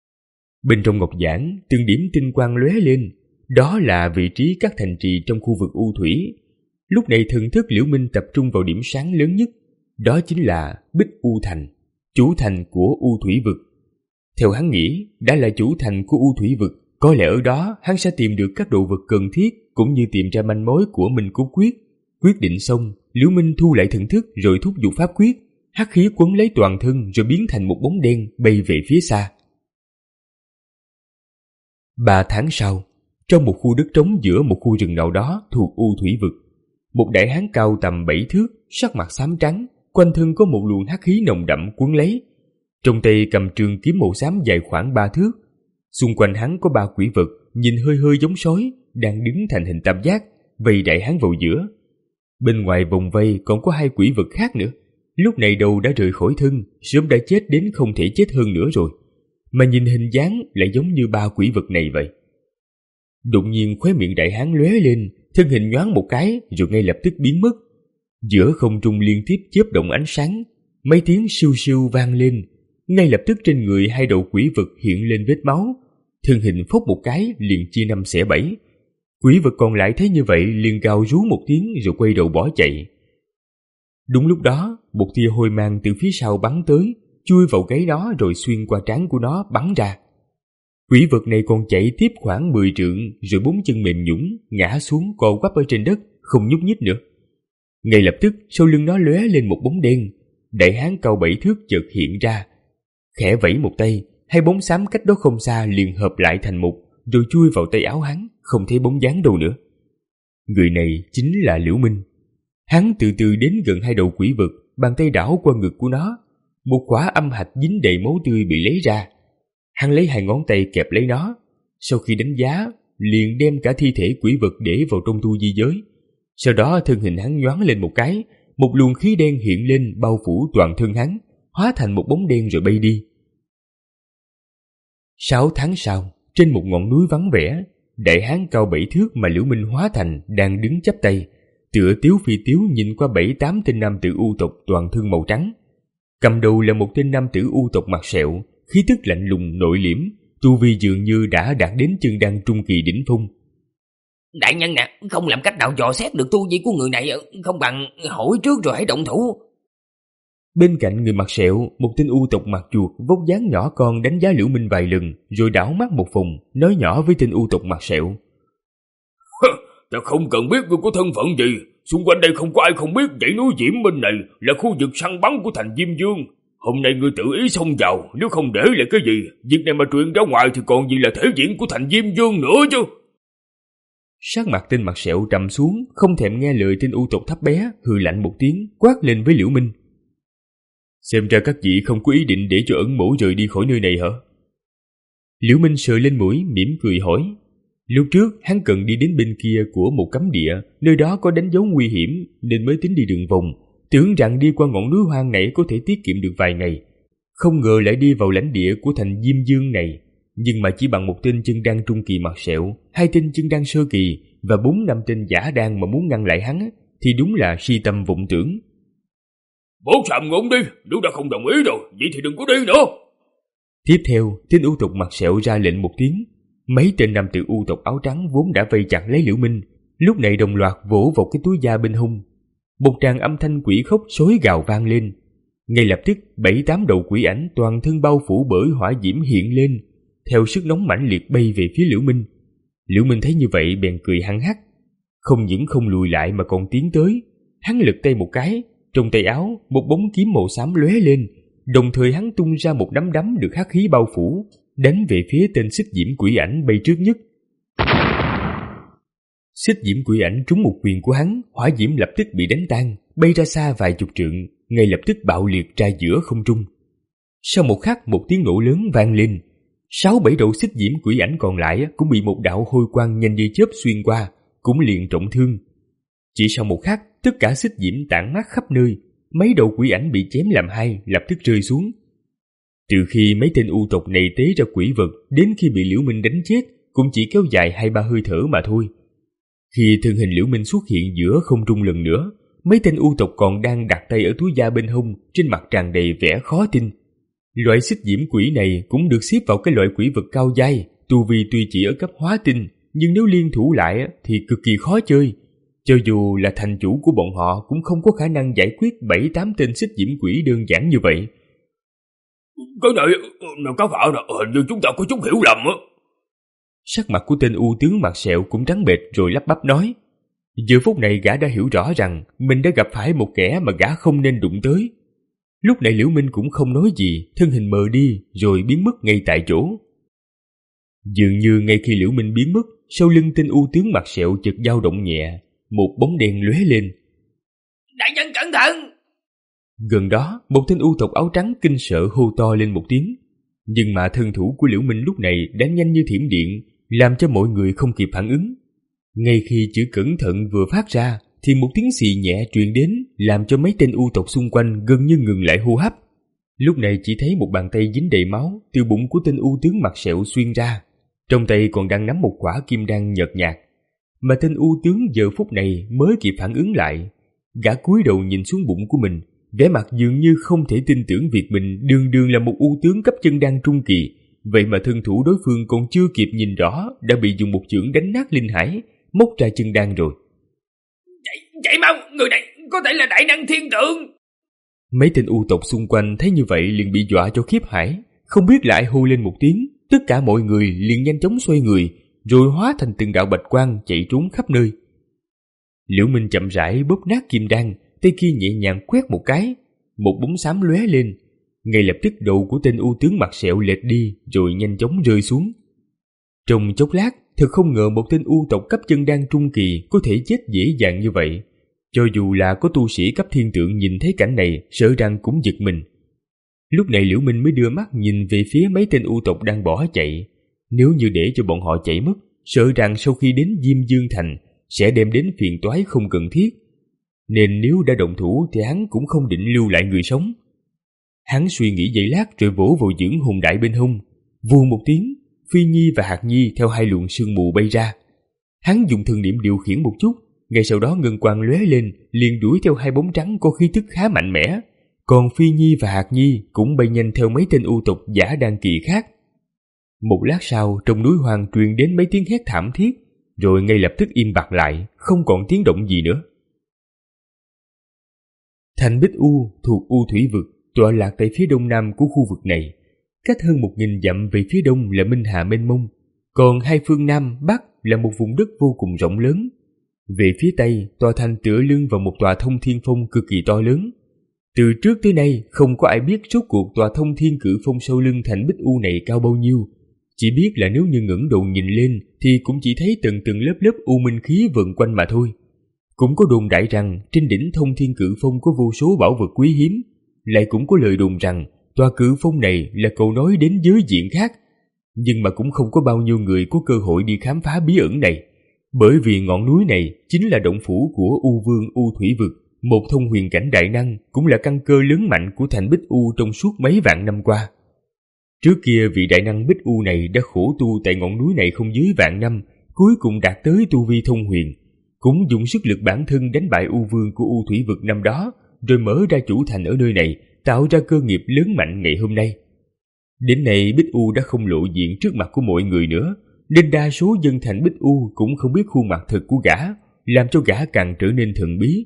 Bên trong ngọc giản, từng điểm tinh quang lóe lên, đó là vị trí các thành trì trong khu vực U Thủy. Lúc này thần thức Liễu Minh tập trung vào điểm sáng lớn nhất, đó chính là Bích U Thành, chủ thành của U Thủy vực. Theo hắn nghĩ, đã là chủ thành của U Thủy vực, có lẽ ở đó hắn sẽ tìm được các đồ vật cần thiết, cũng như tìm ra manh mối của Minh Cốt Quyết. Quyết định xong, Liễu Minh thu lại thần thức rồi thúc giục pháp quyết, hắc khí quấn lấy toàn thân rồi biến thành một bóng đen bay về phía xa. Ba tháng sau, trong một khu đất trống giữa một khu rừng nào đó thuộc U Thủy vực, một đại hán cao tầm bảy thước, sắc mặt xám trắng, quanh thân có một luồng hắc khí nồng đậm quấn lấy. Trong tay cầm trường kiếm màu xám dài khoảng ba thước. Xung quanh hắn có ba quỷ vật, nhìn hơi hơi giống sói, đang đứng thành hình tam giác, vây đại hán vào giữa. Bên ngoài vòng vây còn có hai quỷ vật khác nữa. Lúc này đầu đã rời khỏi thân, sớm đã chết đến không thể chết hơn nữa rồi. Mà nhìn hình dáng lại giống như ba quỷ vật này vậy. Đột nhiên khóe miệng đại hán lóe lên, thân hình nhoáng một cái rồi ngay lập tức biến mất. Giữa không trung liên tiếp chớp động ánh sáng, mấy tiếng siêu siêu vang lên. Ngay lập tức trên người hai đầu quỷ vật hiện lên vết máu, thân hình phốc một cái liền chia năm xẻ bảy. Quỷ vật còn lại thấy như vậy liền gào rú một tiếng rồi quay đầu bỏ chạy. Đúng lúc đó, một tia hôi mang từ phía sau bắn tới, chui vào gáy nó rồi xuyên qua trán của nó bắn ra. Quỷ vật này còn chạy tiếp khoảng mười trượng rồi bốn chân mềm nhũn ngã xuống co quắp ở trên đất, không nhúc nhích nữa. Ngay lập tức sau lưng nó lóe lên một bóng đen. Đại hán cao bảy thước chợt hiện ra, khẽ vẫy một tay, hai bóng xám cách đó không xa liền hợp lại thành một, rồi chui vào tay áo hắn, không thấy bóng dáng đâu nữa. Người này chính là Liễu Minh. Hắn từ từ đến gần hai đầu quỷ vật, bàn tay đảo qua ngực của nó, một quả âm hạch dính đầy máu tươi bị lấy ra. Hắn lấy hai ngón tay kẹp lấy nó, sau khi đánh giá liền đem cả thi thể quỷ vật để vào trong tu di giới. Sau đó thân hình hắn nhoáng lên một cái, một luồng khí đen hiện lên bao phủ toàn thân hắn, hóa thành một bóng đen rồi bay đi. Sáu tháng sau, trên một ngọn núi vắng vẻ, đại hán cao bảy thước mà Liễu Minh hóa thành đang đứng chắp tay, tựa tiếu phi tiếu nhìn qua bảy tám tên nam tử u tộc toàn thân màu trắng. Cầm đầu là một tên nam tử u tộc mặt sẹo, khí tức lạnh lùng nội liễm, tu vi dường như đã đạt đến chân đan trung kỳ đỉnh phong. Đại nhân nè, không làm cách nào dò xét được tu vi của người này, không bằng hỏi trước rồi hãy động thủ. Bên cạnh người mặt sẹo, một tên u tộc mặt chuột vóc dáng nhỏ con đánh giá Liễu Minh vài lần, rồi đảo mắt một vòng, nói nhỏ với tên u tộc mặt sẹo: Ta không cần biết ngươi có thân phận gì, xung quanh đây không có ai không biết dãy núi Diễm Minh này là khu vực săn bắn của thành Diêm Dương. Hôm nay ngươi tự ý xông vào, nếu không để lại cái gì, việc này mà truyền ra ngoài thì còn gì là thể diện của thành Diêm Dương nữa chứ. Sắc mặt tên mặt sẹo trầm xuống, không thèm nghe lời tên u tộc thấp bé, hừ lạnh một tiếng, quát lên với Liễu Minh: Xem ra các vị không có ý định để cho ẩn mổ rời đi khỏi nơi này hả? Liễu Minh sờ lên mũi, mỉm cười hỏi. Lúc trước hắn cần đi đến bên kia của một cấm địa, nơi đó có đánh dấu nguy hiểm nên mới tính đi đường vòng, tưởng rằng đi qua ngọn núi hoang này có thể tiết kiệm được vài ngày. Không ngờ lại đi vào lãnh địa của thành Diêm Dương này, nhưng mà chỉ bằng một tên chân đan trung kỳ mặt sẹo, hai tên chân đan sơ kỳ và bốn năm tên giả đan mà muốn ngăn lại hắn thì đúng là si tâm vọng tưởng. Bố sàm ngỗng đi, nếu đã không đồng ý rồi, vậy thì đừng có đi nữa. Tiếp theo, tên u tộc mặt sẹo ra lệnh một tiếng. Mấy tên nam tử u tộc áo trắng vốn đã vây chặt lấy Liễu Minh, lúc này đồng loạt vỗ vào cái túi da bên hông. Một tràng âm thanh quỷ khóc xối gào vang lên. Ngay lập tức, bảy tám đầu quỷ ảnh toàn thân bao phủ bởi hỏa diễm hiện lên, theo sức nóng mãnh liệt bay về phía Liễu Minh. Liễu Minh thấy như vậy bèn cười hăng hắc, không những không lùi lại mà còn tiến tới. Hắn lật tay một cái, trong tay áo một bóng kiếm màu xám lóe lên, đồng thời hắn tung ra một nắm đấm được hắc khí bao phủ, đánh về phía tên xích diễm quỷ ảnh bay trước nhất. Xích diễm quỷ ảnh trúng một quyền của hắn, hỏa diễm lập tức bị đánh tan, bay ra xa vài chục trượng, ngay lập tức bạo liệt ra giữa không trung. Sau một khắc, một tiếng nổ lớn vang lên. Sáu bảy đầu xích diễm quỷ ảnh còn lại cũng bị một đạo hôi quang nhanh như chớp xuyên qua, cũng liền trọng thương. Chỉ sau một khắc, tất cả xích diễm tản mát khắp nơi, mấy đầu quỷ ảnh bị chém làm hai, lập tức rơi xuống. Từ khi mấy tên u tộc này tế ra quỷ vật đến khi bị Liễu Minh đánh chết cũng chỉ kéo dài hai ba hơi thở mà thôi. Khi thân hình Liễu Minh xuất hiện giữa không trung lần nữa, mấy tên u tộc còn đang đặt tay ở túi da bên hông, trên mặt tràn đầy vẻ khó tin. Loại xích diễm quỷ này cũng được xếp vào cái loại quỷ vật cao giai, tu vi tuy chỉ ở cấp hóa tinh, nhưng nếu liên thủ lại thì cực kỳ khó chơi. Cho dù là thành chủ của bọn họ cũng không có khả năng giải quyết bảy tám tên xích diễm quỷ đơn giản như vậy. Cái này, các bạn, hình như chúng ta có chút hiểu lầm á. Sắc mặt của tên u tướng mặt sẹo cũng trắng bệch rồi lắp bắp nói. Giờ phút này gã đã hiểu rõ rằng mình đã gặp phải một kẻ mà gã không nên đụng tới. Lúc này Liễu Minh cũng không nói gì, thân hình mờ đi rồi biến mất ngay tại chỗ. Dường như ngay khi Liễu Minh biến mất, sau lưng tên u tướng mặt sẹo chợt dao động nhẹ, một bóng đen lóe lên. Đại nhân cẩn thận! Gần đó, một tên u tộc áo trắng kinh sợ hô to lên một tiếng. Nhưng mà thân thủ của Liễu Minh lúc này đã nhanh như thiểm điện, làm cho mọi người không kịp phản ứng. Ngay khi chữ cẩn thận vừa phát ra, thì một tiếng xì nhẹ truyền đến, làm cho mấy tên u tộc xung quanh gần như ngừng lại hô hấp. Lúc này chỉ thấy một bàn tay dính đầy máu từ bụng của tên u tướng mặt sẹo xuyên ra, trong tay còn đang nắm một quả kim đan nhợt nhạt. Mà tên u tướng giờ phút này mới kịp phản ứng lại, gã cúi đầu nhìn xuống bụng của mình, vẻ mặt dường như không thể tin tưởng việc mình đường đường là một u tướng cấp chân đan trung kỳ, vậy mà thân thủ đối phương còn chưa kịp nhìn rõ đã bị dùng một chưởng đánh nát linh hải, móc ra chân đan rồi. Chạy, chạy mau, người này có thể là đại năng thiên tượng. Mấy tên u tộc xung quanh thấy như vậy liền bị dọa cho khiếp hải, không biết lại hô lên một tiếng, tất cả mọi người liền nhanh chóng xoay người, rồi hóa thành từng đạo bạch quang chạy trốn khắp nơi. Liễu Minh chậm rãi bóp nát kim đan, tay kia nhẹ nhàng quét một cái, một bóng xám lóe lên. Ngay lập tức đầu của tên u tướng mặt sẹo lệch đi rồi nhanh chóng rơi xuống. Trong chốc lát, thật không ngờ một tên u tộc cấp chân đan trung kỳ có thể chết dễ dàng như vậy. Cho dù là có tu sĩ cấp thiên tượng nhìn thấy cảnh này, sợ rằng cũng giật mình. Lúc này Liễu Minh mới đưa mắt nhìn về phía mấy tên u tộc đang bỏ chạy. Nếu như để cho bọn họ chạy mất, sợ rằng sau khi đến Diêm Dương Thành sẽ đem đến phiền toái không cần thiết. Nên nếu đã động thủ thì hắn cũng không định lưu lại người sống. Hắn suy nghĩ giây lát rồi vỗ vào dưỡng hồn đại bên hông. Vù một tiếng, Phi Nhi và Hạt Nhi theo hai luồng sương mù bay ra. Hắn dùng thần niệm điều khiển một chút, ngay sau đó ngân quang lóe lên, liền đuổi theo hai bóng trắng có khí tức khá mạnh mẽ. Còn Phi Nhi và Hạt Nhi cũng bay nhanh theo mấy tên u tộc giả đan kỳ khác. Một lát sau, trong núi hoang truyền đến mấy tiếng hét thảm thiết, rồi ngay lập tức im bặt lại, không còn tiếng động gì nữa. Thành Bích U thuộc U Thủy Vực, tọa lạc tại phía đông nam của khu vực này. Cách hơn một nghìn dặm về phía đông là Minh Hà mênh mông, còn hai phương nam, bắc là một vùng đất vô cùng rộng lớn. Về phía tây, tòa thành tựa lưng vào một tòa thông thiên phong cực kỳ to lớn. Từ trước tới nay, không có ai biết rốt cuộc tòa thông thiên cự phong sau lưng Thành Bích U này cao bao nhiêu. Chỉ biết là nếu như ngẩng đầu nhìn lên thì cũng chỉ thấy từng từng lớp lớp u minh khí vần quanh mà thôi. Cũng có đồn đại rằng trên đỉnh thông thiên cự phong có vô số bảo vật quý hiếm. Lại cũng có lời đồn rằng tòa cự phong này là cầu nối đến giới diện khác. Nhưng mà cũng không có bao nhiêu người có cơ hội đi khám phá bí ẩn này. Bởi vì ngọn núi này chính là động phủ của U Vương U Thủy Vực, một thông huyền cảnh đại năng, cũng là căn cơ lớn mạnh của Thành Bích U trong suốt mấy vạn năm qua. Trước kia vị đại năng Bích U này đã khổ tu tại ngọn núi này không dưới vạn năm, cuối cùng đạt tới tu vi thông huyền, cũng dùng sức lực bản thân đánh bại U Vương của U Thủy Vực năm đó, rồi mở ra chủ thành ở nơi này, tạo ra cơ nghiệp lớn mạnh ngày hôm nay. Đến nay Bích U đã không lộ diện trước mặt của mọi người nữa, nên đa số dân thành Bích U cũng không biết khuôn mặt thật của gã, làm cho gã càng trở nên thần bí.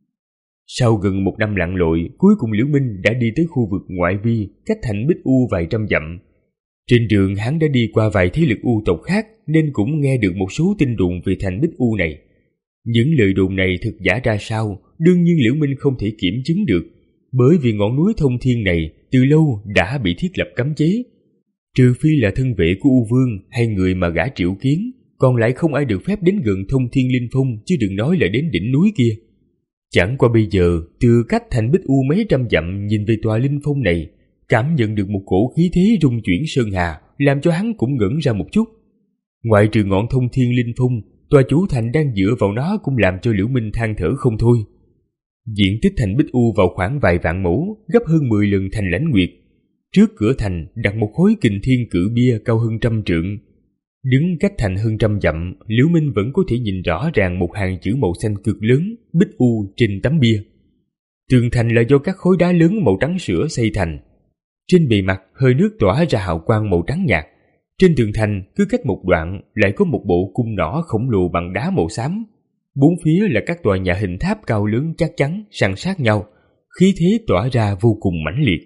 Sau gần một năm lặn lội, cuối cùng Liễu Minh đã đi tới khu vực ngoại vi, cách thành Bích U vài trăm dặm. Trên đường hắn đã đi qua vài thế lực U tộc khác, nên cũng nghe được một số tin đồn về thành Bích U này. Những lời đồn này thực giả ra sao, đương nhiên Liễu Minh không thể kiểm chứng được, bởi vì ngọn núi thông thiên này từ lâu đã bị thiết lập cấm chế. Trừ phi là thân vệ của U Vương hay người mà gã triệu kiến, còn lại không ai được phép đến gần thông thiên linh phong, chứ đừng nói là đến đỉnh núi kia. Chẳng qua bây giờ, từ cách thành Bích U mấy trăm dặm nhìn về tòa linh phong này, cảm nhận được một cổ khí thế rung chuyển sơn hà, làm cho hắn cũng ngẩn ra một chút. Ngoại trừ ngọn thông thiên linh phong, tòa chủ thành đang dựa vào nó cũng làm cho Liễu Minh than thở không thôi. Diện tích thành Bích U vào khoảng vài vạn mẫu, gấp hơn mười lần thành Lãnh Nguyệt. Trước cửa thành đặt một khối kình thiên cự bia cao hơn trăm trượng. Đứng cách thành hơn trăm dặm, Liễu Minh vẫn có thể nhìn rõ ràng một hàng chữ màu xanh cực lớn, Bích U trên tấm bia. Tường thành là do các khối đá lớn màu trắng sữa xây thành. Trên bề mặt hơi nước tỏa ra hào quang màu trắng nhạt. Trên tường thành cứ cách một đoạn lại có một bộ cung nỏ khổng lồ bằng đá màu xám. Bốn phía là các tòa nhà hình tháp cao lớn chắc chắn san sát nhau, khí thế tỏa ra vô cùng mãnh liệt.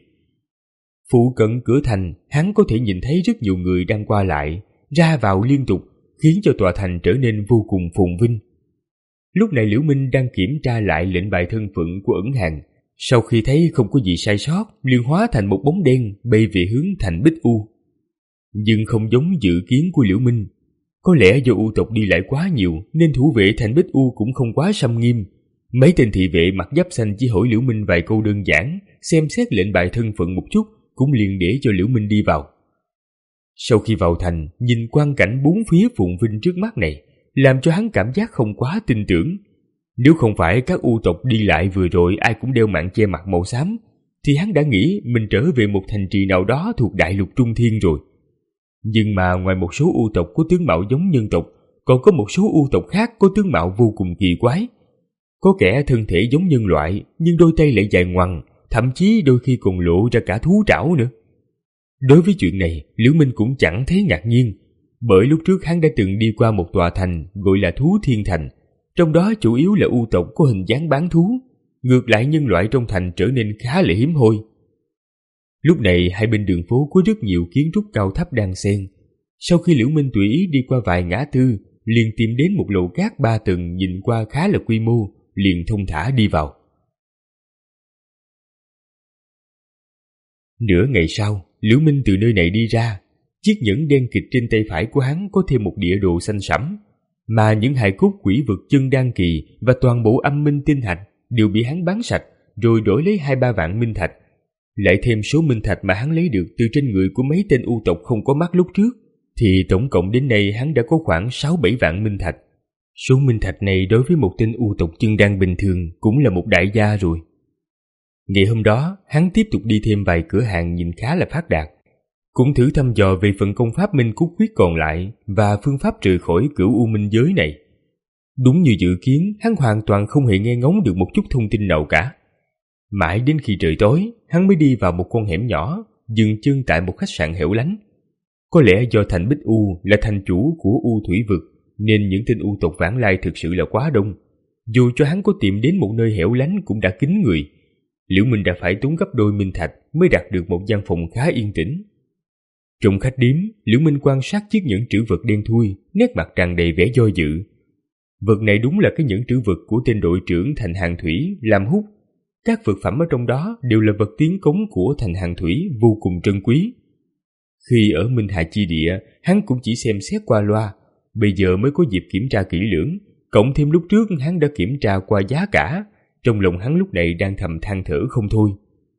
Phụ cận cửa thành, hắn có thể nhìn thấy rất nhiều người đang qua lại, ra vào liên tục, khiến cho tòa thành trở nên vô cùng phồn vinh. Lúc này Liễu Minh đang kiểm tra lại lệnh bài thân phận của ẩn hàng. Sau khi thấy không có gì sai sót, liền hóa thành một bóng đen bay về hướng thành Bích U. Nhưng không giống dự kiến của Liễu Minh. Có lẽ do U tộc đi lại quá nhiều nên thủ vệ thành Bích U cũng không quá xâm nghiêm. Mấy tên thị vệ mặc giáp xanh chỉ hỏi Liễu Minh vài câu đơn giản, xem xét lệnh bài thân phận một chút, cũng liền để cho Liễu Minh đi vào. Sau khi vào thành, nhìn quang cảnh bốn phía phồn vinh trước mắt này, làm cho hắn cảm giác không quá tin tưởng. Nếu không phải các U tộc đi lại vừa rồi ai cũng đeo mạng che mặt màu xám, thì hắn đã nghĩ mình trở về một thành trì nào đó thuộc đại lục Trung Thiên rồi. Nhưng mà ngoài một số U tộc có tướng mạo giống nhân tộc, còn có một số U tộc khác có tướng mạo vô cùng kỳ quái. Có kẻ thân thể giống nhân loại, nhưng đôi tay lại dài ngoằng, thậm chí đôi khi còn lộ ra cả thú trảo nữa. Đối với chuyện này, Liễu Minh cũng chẳng thấy ngạc nhiên, bởi lúc trước hắn đã từng đi qua một tòa thành gọi là Thú Thiên Thành, trong đó chủ yếu là U tộc có hình dáng bán thú, ngược lại nhân loại trong thành trở nên khá là hiếm hoi. Lúc này hai bên đường phố có rất nhiều kiến trúc cao thấp đang xen. Sau khi Liễu Minh tùy ý đi qua vài ngã tư, liền tìm đến một lầu cát ba tầng nhìn qua khá là quy mô, liền thông thả đi vào. Nửa ngày sau, Liễu Minh từ nơi này đi ra. Chiếc nhẫn đen kịt trên tay phải của hắn có thêm một địa đồ xanh sẫm, mà những hài cốt quỷ vực chân đan kỳ và toàn bộ âm minh tinh thạch đều bị hắn bán sạch, rồi đổi lấy hai ba vạn minh thạch. Lại thêm số minh thạch mà hắn lấy được từ trên người của mấy tên u tộc không có mắt lúc trước, thì tổng cộng đến nay hắn đã có khoảng sáu bảy vạn minh thạch. Số minh thạch này đối với một tên u tộc chân đan bình thường cũng là một đại gia rồi. Ngày hôm đó, hắn tiếp tục đi thêm vài cửa hàng nhìn khá là phát đạt, cũng thử thăm dò về phần công pháp minh cốt quyết còn lại và phương pháp trừ khỏi cửu u minh giới này. Đúng như dự kiến, hắn hoàn toàn không hề nghe ngóng được một chút thông tin nào cả. Mãi đến khi trời tối, hắn mới đi vào một con hẻm nhỏ, dừng chân tại một khách sạn hẻo lánh. Có lẽ do thành Bích U là thành chủ của U Thủy Vực, nên những tên u tộc vãng lai thực sự là quá đông. Dù cho hắn có tìm đến một nơi hẻo lánh cũng đã kín người. Liễu Minh đã phải tốn gấp đôi minh thạch mới đạt được một gian phòng khá yên tĩnh. Trong khách điếm, Liễu Minh quan sát chiếc nhẫn trữ vật đen thui, nét mặt tràn đầy vẻ do dự. Vật này đúng là cái nhẫn trữ vật của tên đội trưởng Thành Hàng Thủy làm hút. Các vật phẩm ở trong đó đều là vật tiến cống của Thành Hàng Thủy vô cùng trân quý. Khi ở Minh Hà Chi Địa, hắn cũng chỉ xem xét qua loa, bây giờ mới có dịp kiểm tra kỹ lưỡng, cộng thêm lúc trước hắn đã kiểm tra qua giá cả, trong lòng hắn lúc này đang thầm than thở không thôi.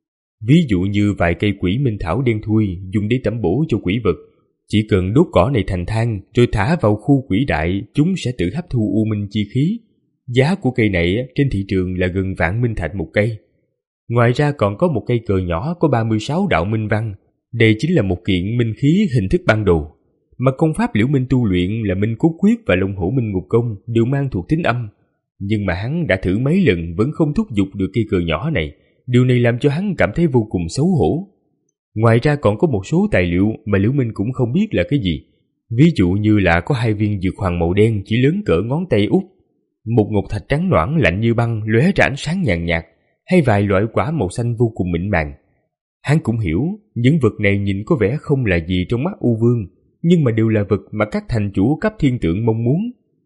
Ví dụ như vài cây quỷ minh thảo đen thui dùng để tẩm bổ cho quỷ vật, chỉ cần đốt cỏ này thành than rồi thả vào khu quỷ đại, chúng sẽ tự hấp thu u minh chi khí. Giá của cây này trên thị trường là gần vạn minh thạch một cây. Ngoài ra còn có một cây cờ nhỏ có ba mươi sáu đạo minh văn, đây chính là một kiện minh khí hình thức ban đầu. Mà công pháp Liễu Minh tu luyện là Minh Cốt Quyết và Long Hổ Minh Ngục Công đều mang thuộc tính âm, nhưng mà hắn đã thử mấy lần vẫn không thúc giục được cây cờ nhỏ này. Điều này làm cho hắn cảm thấy vô cùng xấu hổ. Ngoài ra còn có một số tài liệu mà Liễu Minh cũng không biết là cái gì. Ví dụ như là có hai viên dược hoàng màu đen chỉ lớn cỡ ngón tay út, một ngọc thạch trắng nõn lạnh như băng lóe ra ánh sáng nhàn nhạt, hay vài loại quả màu xanh vô cùng mịn màng. Hắn cũng hiểu những vật này nhìn có vẻ không là gì trong mắt U Vương, nhưng mà đều là vật mà các thành chủ cấp thiên tượng mong muốn.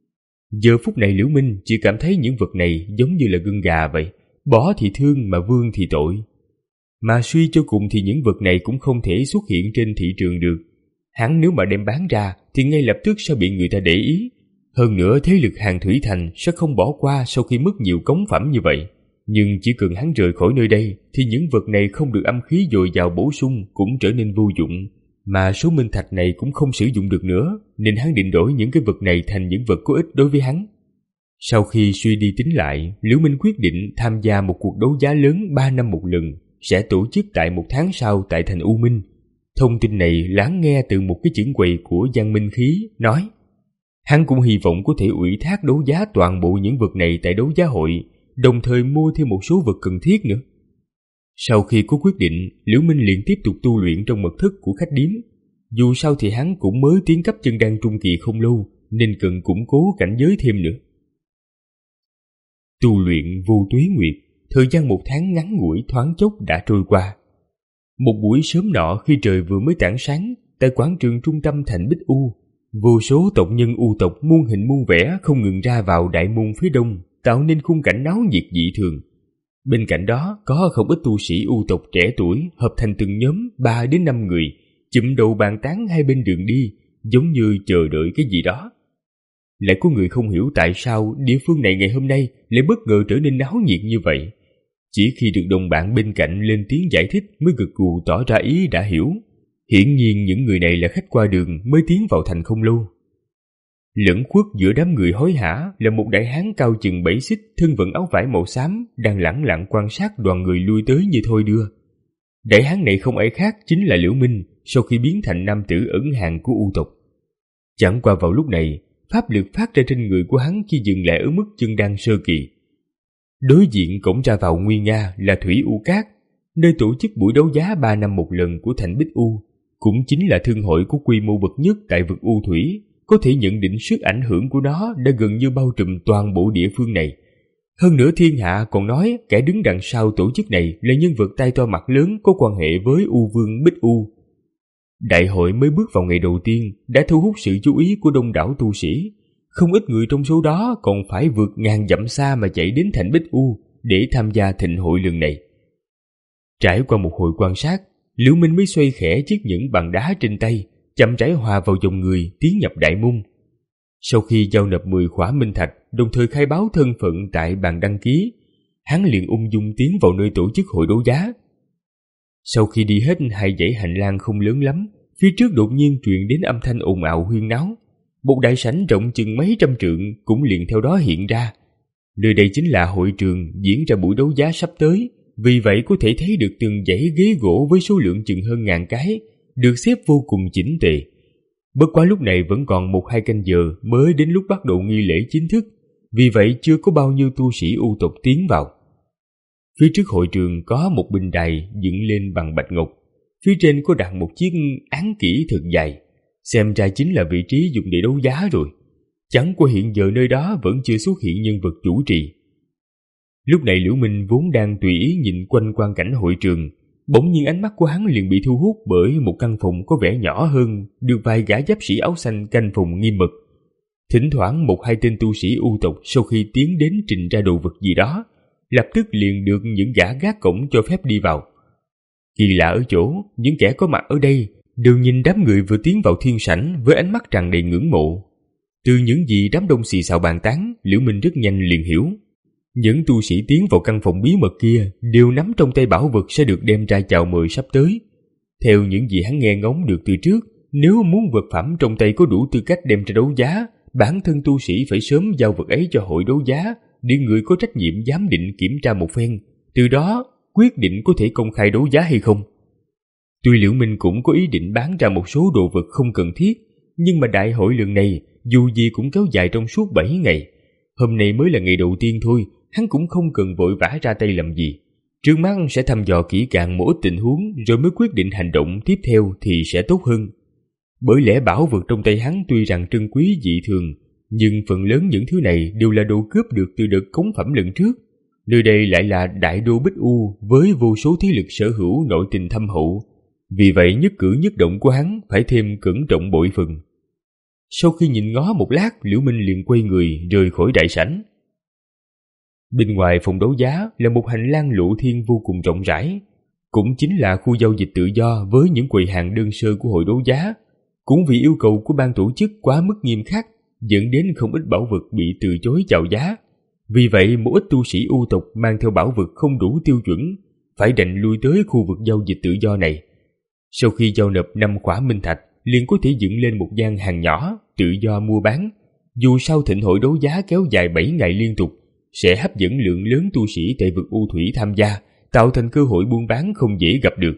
Giờ phút này Liễu Minh chỉ cảm thấy những vật này giống như là gân gà vậy, bỏ thì thương mà vương thì tội. Mà suy cho cùng thì những vật này cũng không thể xuất hiện trên thị trường được. Hắn nếu mà đem bán ra thì ngay lập tức sẽ bị người ta để ý. Hơn nữa thế lực Hàng Thủy Thành sẽ không bỏ qua sau khi mất nhiều cống phẩm như vậy. Nhưng chỉ cần hắn rời khỏi nơi đây thì những vật này không được âm khí dồi dào bổ sung cũng trở nên vô dụng. Mà số minh thạch này cũng không sử dụng được nữa, nên hắn định đổi những cái vật này thành những vật có ích đối với hắn. Sau khi suy đi tính lại, Liễu Minh quyết định tham gia một cuộc đấu giá lớn ba năm một lần, sẽ tổ chức tại một tháng sau tại thành U Minh. Thông tin này lắng nghe từ một cái chưởng quầy của Giang Minh Khí, nói hắn cũng hy vọng có thể ủy thác đấu giá toàn bộ những vật này tại đấu giá hội, đồng thời mua thêm một số vật cần thiết nữa. Sau khi có quyết định, Liễu Minh liền tiếp tục tu luyện trong mật thất của khách điếm. Dù sao thì hắn cũng mới tiến cấp chân đan trung kỳ không lâu, nên cần củng cố cảnh giới thêm nữa. Tu luyện vô tuế nguyệt, thời gian một tháng ngắn ngủi thoáng chốc đã trôi qua. Một buổi sớm nọ khi trời vừa mới tảng sáng, tại quảng trường trung tâm thành Bích U, vô số tộc nhân U tộc muôn hình muôn vẻ không ngừng ra vào đại môn phía đông, tạo nên khung cảnh náo nhiệt dị thường. Bên cạnh đó có không ít tu sĩ U tộc trẻ tuổi hợp thành từng nhóm ba đến năm người, chụm đầu bàn tán hai bên đường đi, giống như chờ đợi cái gì đó. Lại có người không hiểu tại sao địa phương này ngày hôm nay lại bất ngờ trở nên náo nhiệt như vậy. Chỉ khi được đồng bạn bên cạnh lên tiếng giải thích mới gật gù tỏ ra ý đã hiểu. Hiển nhiên những người này là khách qua đường mới tiến vào thành không lâu. Lẫn khuất giữa đám người hối hả là một đại hán cao chừng bảy xích, thân vận áo vải màu xám, đang lẳng lặng quan sát đoàn người lui tới như thôi đưa. Đại hán này không ai khác chính là Liễu Minh sau khi biến thành nam tử ẩn hàng của U tộc. Chẳng qua vào lúc này, pháp lực phát ra trên người của hắn chỉ dừng lại ở mức chân đan sơ kỳ. Đối diện cổng ra vào nguy nga là Thủy U Cát, nơi tổ chức buổi đấu giá ba năm một lần của thành Bích U, cũng chính là thương hội có quy mô bậc nhất tại vực U Thủy. Có thể nhận định sức ảnh hưởng của nó đã gần như bao trùm toàn bộ địa phương này. Hơn nữa thiên hạ còn nói kẻ đứng đằng sau tổ chức này là nhân vật tay to mặt lớn có quan hệ với U Vương Bích U. Đại hội mới bước vào ngày đầu tiên đã thu hút sự chú ý của đông đảo tu sĩ. Không ít người trong số đó còn phải vượt ngàn dặm xa mà chạy đến thành Bích U để tham gia thịnh hội lần này. Trải qua một hồi quan sát, Liễu Minh mới xoay khẽ chiếc nhẫn bằng đá trên tay, chậm rãi hòa vào dòng người tiến nhập đại môn. Sau khi giao nộp mười khỏa minh thạch, đồng thời khai báo thân phận tại bàn đăng ký, hắn liền ung dung tiến vào nơi tổ chức hội đấu giá. Sau khi đi hết hai dãy hành lang không lớn lắm, phía trước đột nhiên truyền đến âm thanh ồn ào huyên náo. Một đại sảnh rộng chừng mấy trăm trượng cũng liền theo đó hiện ra. Nơi đây chính là hội trường diễn ra buổi đấu giá sắp tới, vì vậy có thể thấy được từng dãy ghế gỗ với số lượng chừng hơn ngàn cái, được xếp vô cùng chỉnh tề. Bất quá lúc này vẫn còn một hai canh giờ mới đến lúc bắt đầu nghi lễ chính thức, vì vậy chưa có bao nhiêu tu sĩ U tộc tiến vào. Phía trước hội trường có một bình đài dựng lên bằng bạch ngọc, phía trên có đặt một chiếc án kỷ thật dài, xem ra chính là vị trí dùng để đấu giá rồi. Chẳng qua hiện giờ nơi đó vẫn chưa xuất hiện nhân vật chủ trì. Lúc này Liễu Minh vốn đang tùy ý nhìn quanh quang cảnh hội trường, bỗng nhiên ánh mắt của hắn liền bị thu hút bởi một căn phòng có vẻ nhỏ hơn, được vài gã giáp sĩ áo xanh canh phòng nghiêm mật. Thỉnh thoảng một hai tên tu sĩ U tộc sau khi tiến đến trình ra đồ vật gì đó, lập tức liền được những gã gác cổng cho phép đi vào. Kỳ lạ ở chỗ, những kẻ có mặt ở đây đều nhìn đám người vừa tiến vào thiên sảnh với ánh mắt tràn đầy ngưỡng mộ. Từ những gì đám đông xì xào bàn tán, Liễu Minh rất nhanh liền hiểu. Những tu sĩ tiến vào căn phòng bí mật kia đều nắm trong tay bảo vật sẽ được đem ra chào mời sắp tới. Theo những gì hắn nghe ngóng được từ trước, nếu muốn vật phẩm trong tay có đủ tư cách đem ra đấu giá, bản thân tu sĩ phải sớm giao vật ấy cho hội đấu giá để người có trách nhiệm giám định kiểm tra một phen, từ đó quyết định có thể công khai đấu giá hay không. Tuy Liễu Minh cũng có ý định bán ra một số đồ vật không cần thiết, nhưng mà đại hội lần này dù gì cũng kéo dài trong suốt bảy ngày. Hôm nay mới là ngày đầu tiên thôi, hắn cũng không cần vội vã ra tay làm gì. Trước mắt sẽ thăm dò kỹ càng mỗi tình huống rồi mới quyết định hành động tiếp theo thì sẽ tốt hơn. Bởi lẽ bảo vật trong tay hắn tuy rằng trân quý dị thường, nhưng phần lớn những thứ này đều là đồ cướp được từ đợt cống phẩm lần trước. Nơi đây lại là đại đô Bích U với vô số thế lực sở hữu nội tình thâm hậu, vì vậy nhất cử nhất động của hắn phải thêm cẩn trọng bội phần. Sau khi nhìn ngó một lát, Liễu Minh liền quay người rời khỏi đại sảnh. Bên ngoài phòng đấu giá là một hành lang lộ thiên vô cùng rộng rãi, cũng chính là khu giao dịch tự do với những quầy hàng đơn sơ của hội đấu giá. Cũng vì yêu cầu của ban tổ chức quá mức nghiêm khắc, dẫn đến không ít bảo vật bị từ chối chào giá. Vì vậy một ít tu sĩ U tộc mang theo bảo vật không đủ tiêu chuẩn, phải đành lui tới khu vực giao dịch tự do này. Sau khi giao nộp năm khỏa minh thạch, liền có thể dựng lên một gian hàng nhỏ tự do mua bán. Dù sao thịnh hội đấu giá kéo dài bảy ngày liên tục, sẽ hấp dẫn lượng lớn tu sĩ tại vực U thủy tham gia, tạo thành cơ hội buôn bán không dễ gặp được.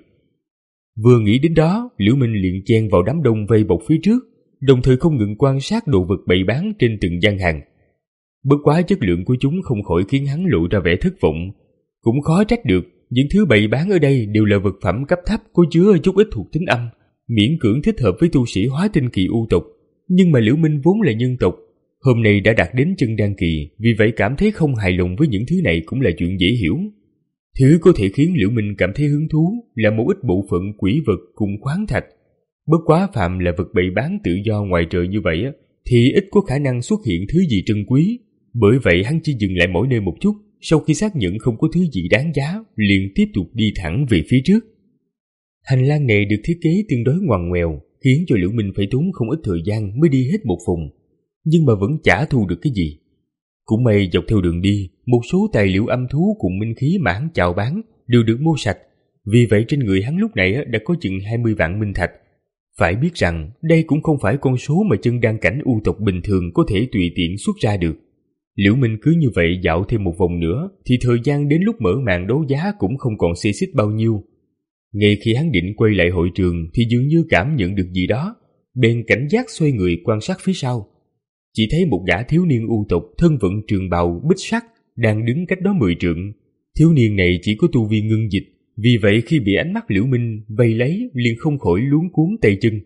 Vừa nghĩ đến đó, Liễu Minh liền chen vào đám đông vây bọc phía trước, đồng thời không ngừng quan sát đồ vật bày bán trên từng gian hàng. Bất quá chất lượng của chúng không khỏi khiến hắn lộ ra vẻ thất vọng. Cũng khó trách được, những thứ bày bán ở đây đều là vật phẩm cấp thấp có chứa chút ít thuộc tính âm, miễn cưỡng thích hợp với tu sĩ hóa tinh kỳ U tộc. Nhưng mà Liễu Minh vốn là nhân tộc, hôm nay đã đạt đến chân đan kỳ, vì vậy cảm thấy không hài lòng với những thứ này cũng là chuyện dễ hiểu. Thứ có thể khiến Liễu Minh cảm thấy hứng thú là một ít bộ phận quỷ vật cùng khoáng thạch. Bất quá phạm là vật bày bán tự do ngoài trời như vậy thì ít có khả năng xuất hiện thứ gì trân quý. Bởi vậy hắn chỉ dừng lại mỗi nơi một chút, sau khi xác nhận không có thứ gì đáng giá, liền tiếp tục đi thẳng về phía trước. Hành lang này được thiết kế tương đối ngoằn ngoèo, khiến cho Liễu Minh phải tốn không ít thời gian mới đi hết một vùng, nhưng mà vẫn chả thu được cái gì. Cũng may dọc theo đường đi, một số tài liệu âm thú cùng minh khí mà hắn chào bán đều được mua sạch, vì vậy trên người hắn lúc này đã có chừng hai mươi vạn minh thạch. Phải biết rằng đây cũng không phải con số mà chân đan cảnh U tộc bình thường có thể tùy tiện xuất ra được. Liễu Minh cứ như vậy dạo thêm một vòng nữa thì thời gian đến lúc mở màn đấu giá cũng không còn xê xích bao nhiêu. Ngay khi hắn định quay lại hội trường thì dường như cảm nhận được gì đó, bèn cảnh giác xoay người quan sát phía sau. Chỉ thấy một gã thiếu niên U tộc thân vận trường bào bích sắc đang đứng cách đó mười trượng. Thiếu niên này chỉ có tu vi ngưng dịch, vì vậy khi bị ánh mắt Liễu Minh vây lấy liền không khỏi luống cuống tay chân.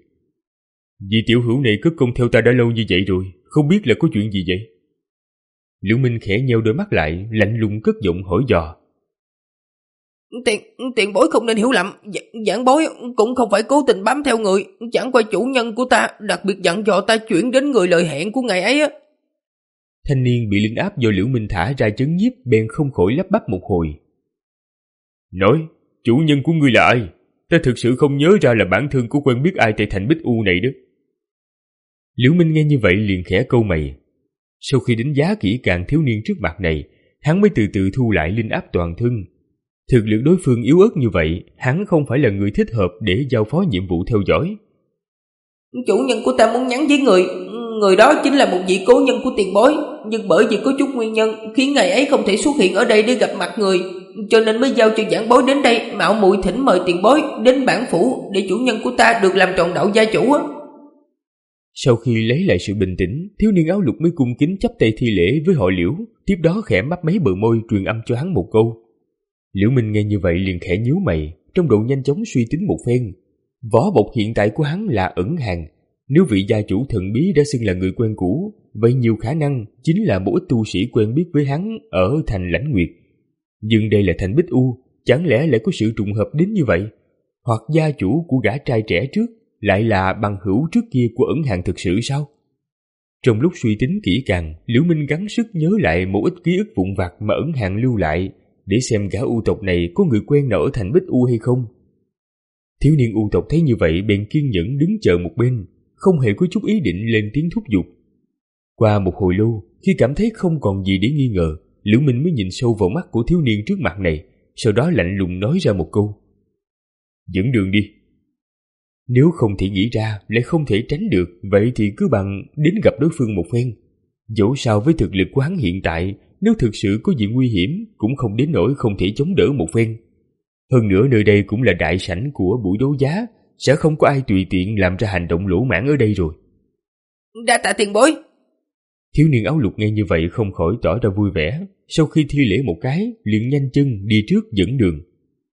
Vị tiểu hữu này cất công theo ta đã lâu như vậy rồi, không biết là có chuyện gì vậy? Liễu Minh khẽ nheo đôi mắt lại, lạnh lùng cất giọng hỏi dò. Tiền, tiền bối không nên hiểu lầm, giảng bối cũng không phải cố tình bám theo người, chẳng qua chủ nhân của ta đặc biệt dặn dò ta chuyển đến người lời hẹn của ngày ấy á. Thanh niên bị linh áp do Liễu Minh thả ra chấn nhiếp bèn không khỏi lắp bắp một hồi. Nói, chủ nhân của ngươi là ai? Ta thực sự không nhớ ra là bản thân có quen biết ai tại thành Bích U này đó. Liễu Minh nghe như vậy liền khẽ câu mày. Sau khi đánh giá kỹ càng thiếu niên trước mặt này, hắn mới từ từ thu lại linh áp toàn thân. Thực lực đối phương yếu ớt như vậy, hắn không phải là người thích hợp để giao phó nhiệm vụ theo dõi. Chủ nhân của ta muốn nhắn với người, người đó chính là một vị cố nhân của tiền bối, nhưng bởi vì có chút nguyên nhân khiến ngài ấy không thể xuất hiện ở đây để gặp mặt người, cho nên mới giao cho giảng bối đến đây mạo muội thỉnh mời tiền bối đến bản phủ để chủ nhân của ta được làm tròn đạo gia chủ á. Sau khi lấy lại sự bình tĩnh, thiếu niên áo lục mới cung kính chắp tay thi lễ với họ Liễu, tiếp đó khẽ mấp máy bờ môi truyền âm cho hắn một câu. Liễu Minh nghe như vậy liền khẽ nhíu mày, trong đầu nhanh chóng suy tính một phen. Vỏ bọc hiện tại của hắn là ẩn hàng, nếu vị gia chủ thần bí đã xưng là người quen cũ, vậy nhiều khả năng chính là một ít tu sĩ quen biết với hắn ở thành Lãnh Nguyệt. Nhưng đây là thành Bích U, chẳng lẽ lại có sự trùng hợp đến như vậy? Hoặc gia chủ của gã trai trẻ trước lại là bằng hữu trước kia của ẩn hàng thực sự sao? Trong lúc suy tính kỹ càng, Liễu Minh gắng sức nhớ lại một ít ký ức vụn vặt mà ẩn hàng lưu lại, để xem gã u tộc này có người quen nào ở thành Bích U hay không. Thiếu niên u tộc thấy như vậy bèn kiên nhẫn đứng chờ một bên, không hề có chút ý định lên tiếng thúc giục. Qua một hồi lâu, khi cảm thấy không còn gì để nghi ngờ, Liễu Minh mới nhìn sâu vào mắt của thiếu niên trước mặt này, sau đó lạnh lùng nói ra một câu. Dẫn đường đi. Nếu không thể nghĩ ra, lại không thể tránh được, vậy thì cứ bằng đến gặp đối phương một phen. Dẫu sao với thực lực của hắn hiện tại, nếu thực sự có gì nguy hiểm, cũng không đến nỗi không thể chống đỡ một phen. Hơn nữa nơi đây cũng là đại sảnh của buổi đấu giá, sẽ không có ai tùy tiện làm ra hành động lỗ mãng ở đây rồi. Đa tạ tiền bối. Thiếu niên áo lục nghe như vậy không khỏi tỏ ra vui vẻ, sau khi thi lễ một cái, liền nhanh chân đi trước dẫn đường.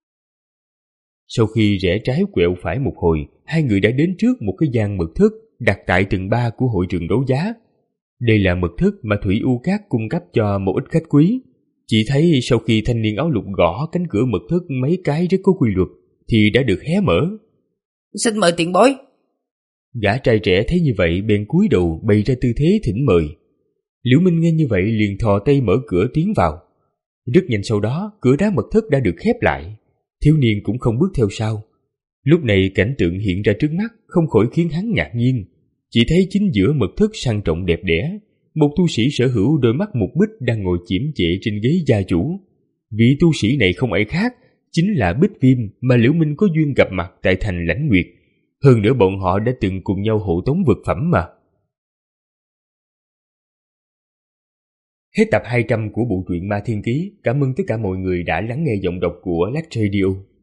Sau khi rẽ trái quẹo phải một hồi, hai người đã đến trước một cái gian mật thất đặt tại tầng ba của hội trường đấu giá. Đây là mật thất mà Thủy U Cát cung cấp cho một ít khách quý. Chỉ thấy sau khi thanh niên áo lục gõ cánh cửa mật thất mấy cái rất có quy luật, thì đã được hé mở. Xin mời tiền bối. Gã trai trẻ thấy như vậy bèn cúi đầu bày ra tư thế thỉnh mời. Liễu Minh nghe như vậy liền thò tay mở cửa tiến vào. Rất nhanh sau đó, cửa đá mật thất đã được khép lại. Thiếu niên cũng không bước theo sau. Lúc này cảnh tượng hiện ra trước mắt không khỏi khiến hắn ngạc nhiên. Chỉ thấy chính giữa mật thất sang trọng đẹp đẽ, một tu sĩ sở hữu đôi mắt mục bích đang ngồi chiếm trệ trên ghế gia chủ. Vị tu sĩ này không ai khác, chính là Bích Viêm mà Liễu Minh có duyên gặp mặt tại thành Lãnh Nguyệt. Hơn nữa bọn họ đã từng cùng nhau hộ tống vật phẩm mà. Hết tập hai trăm của bộ truyện Ma Thiên Ký. Cảm ơn tất cả mọi người đã lắng nghe giọng đọc của Lách Radio.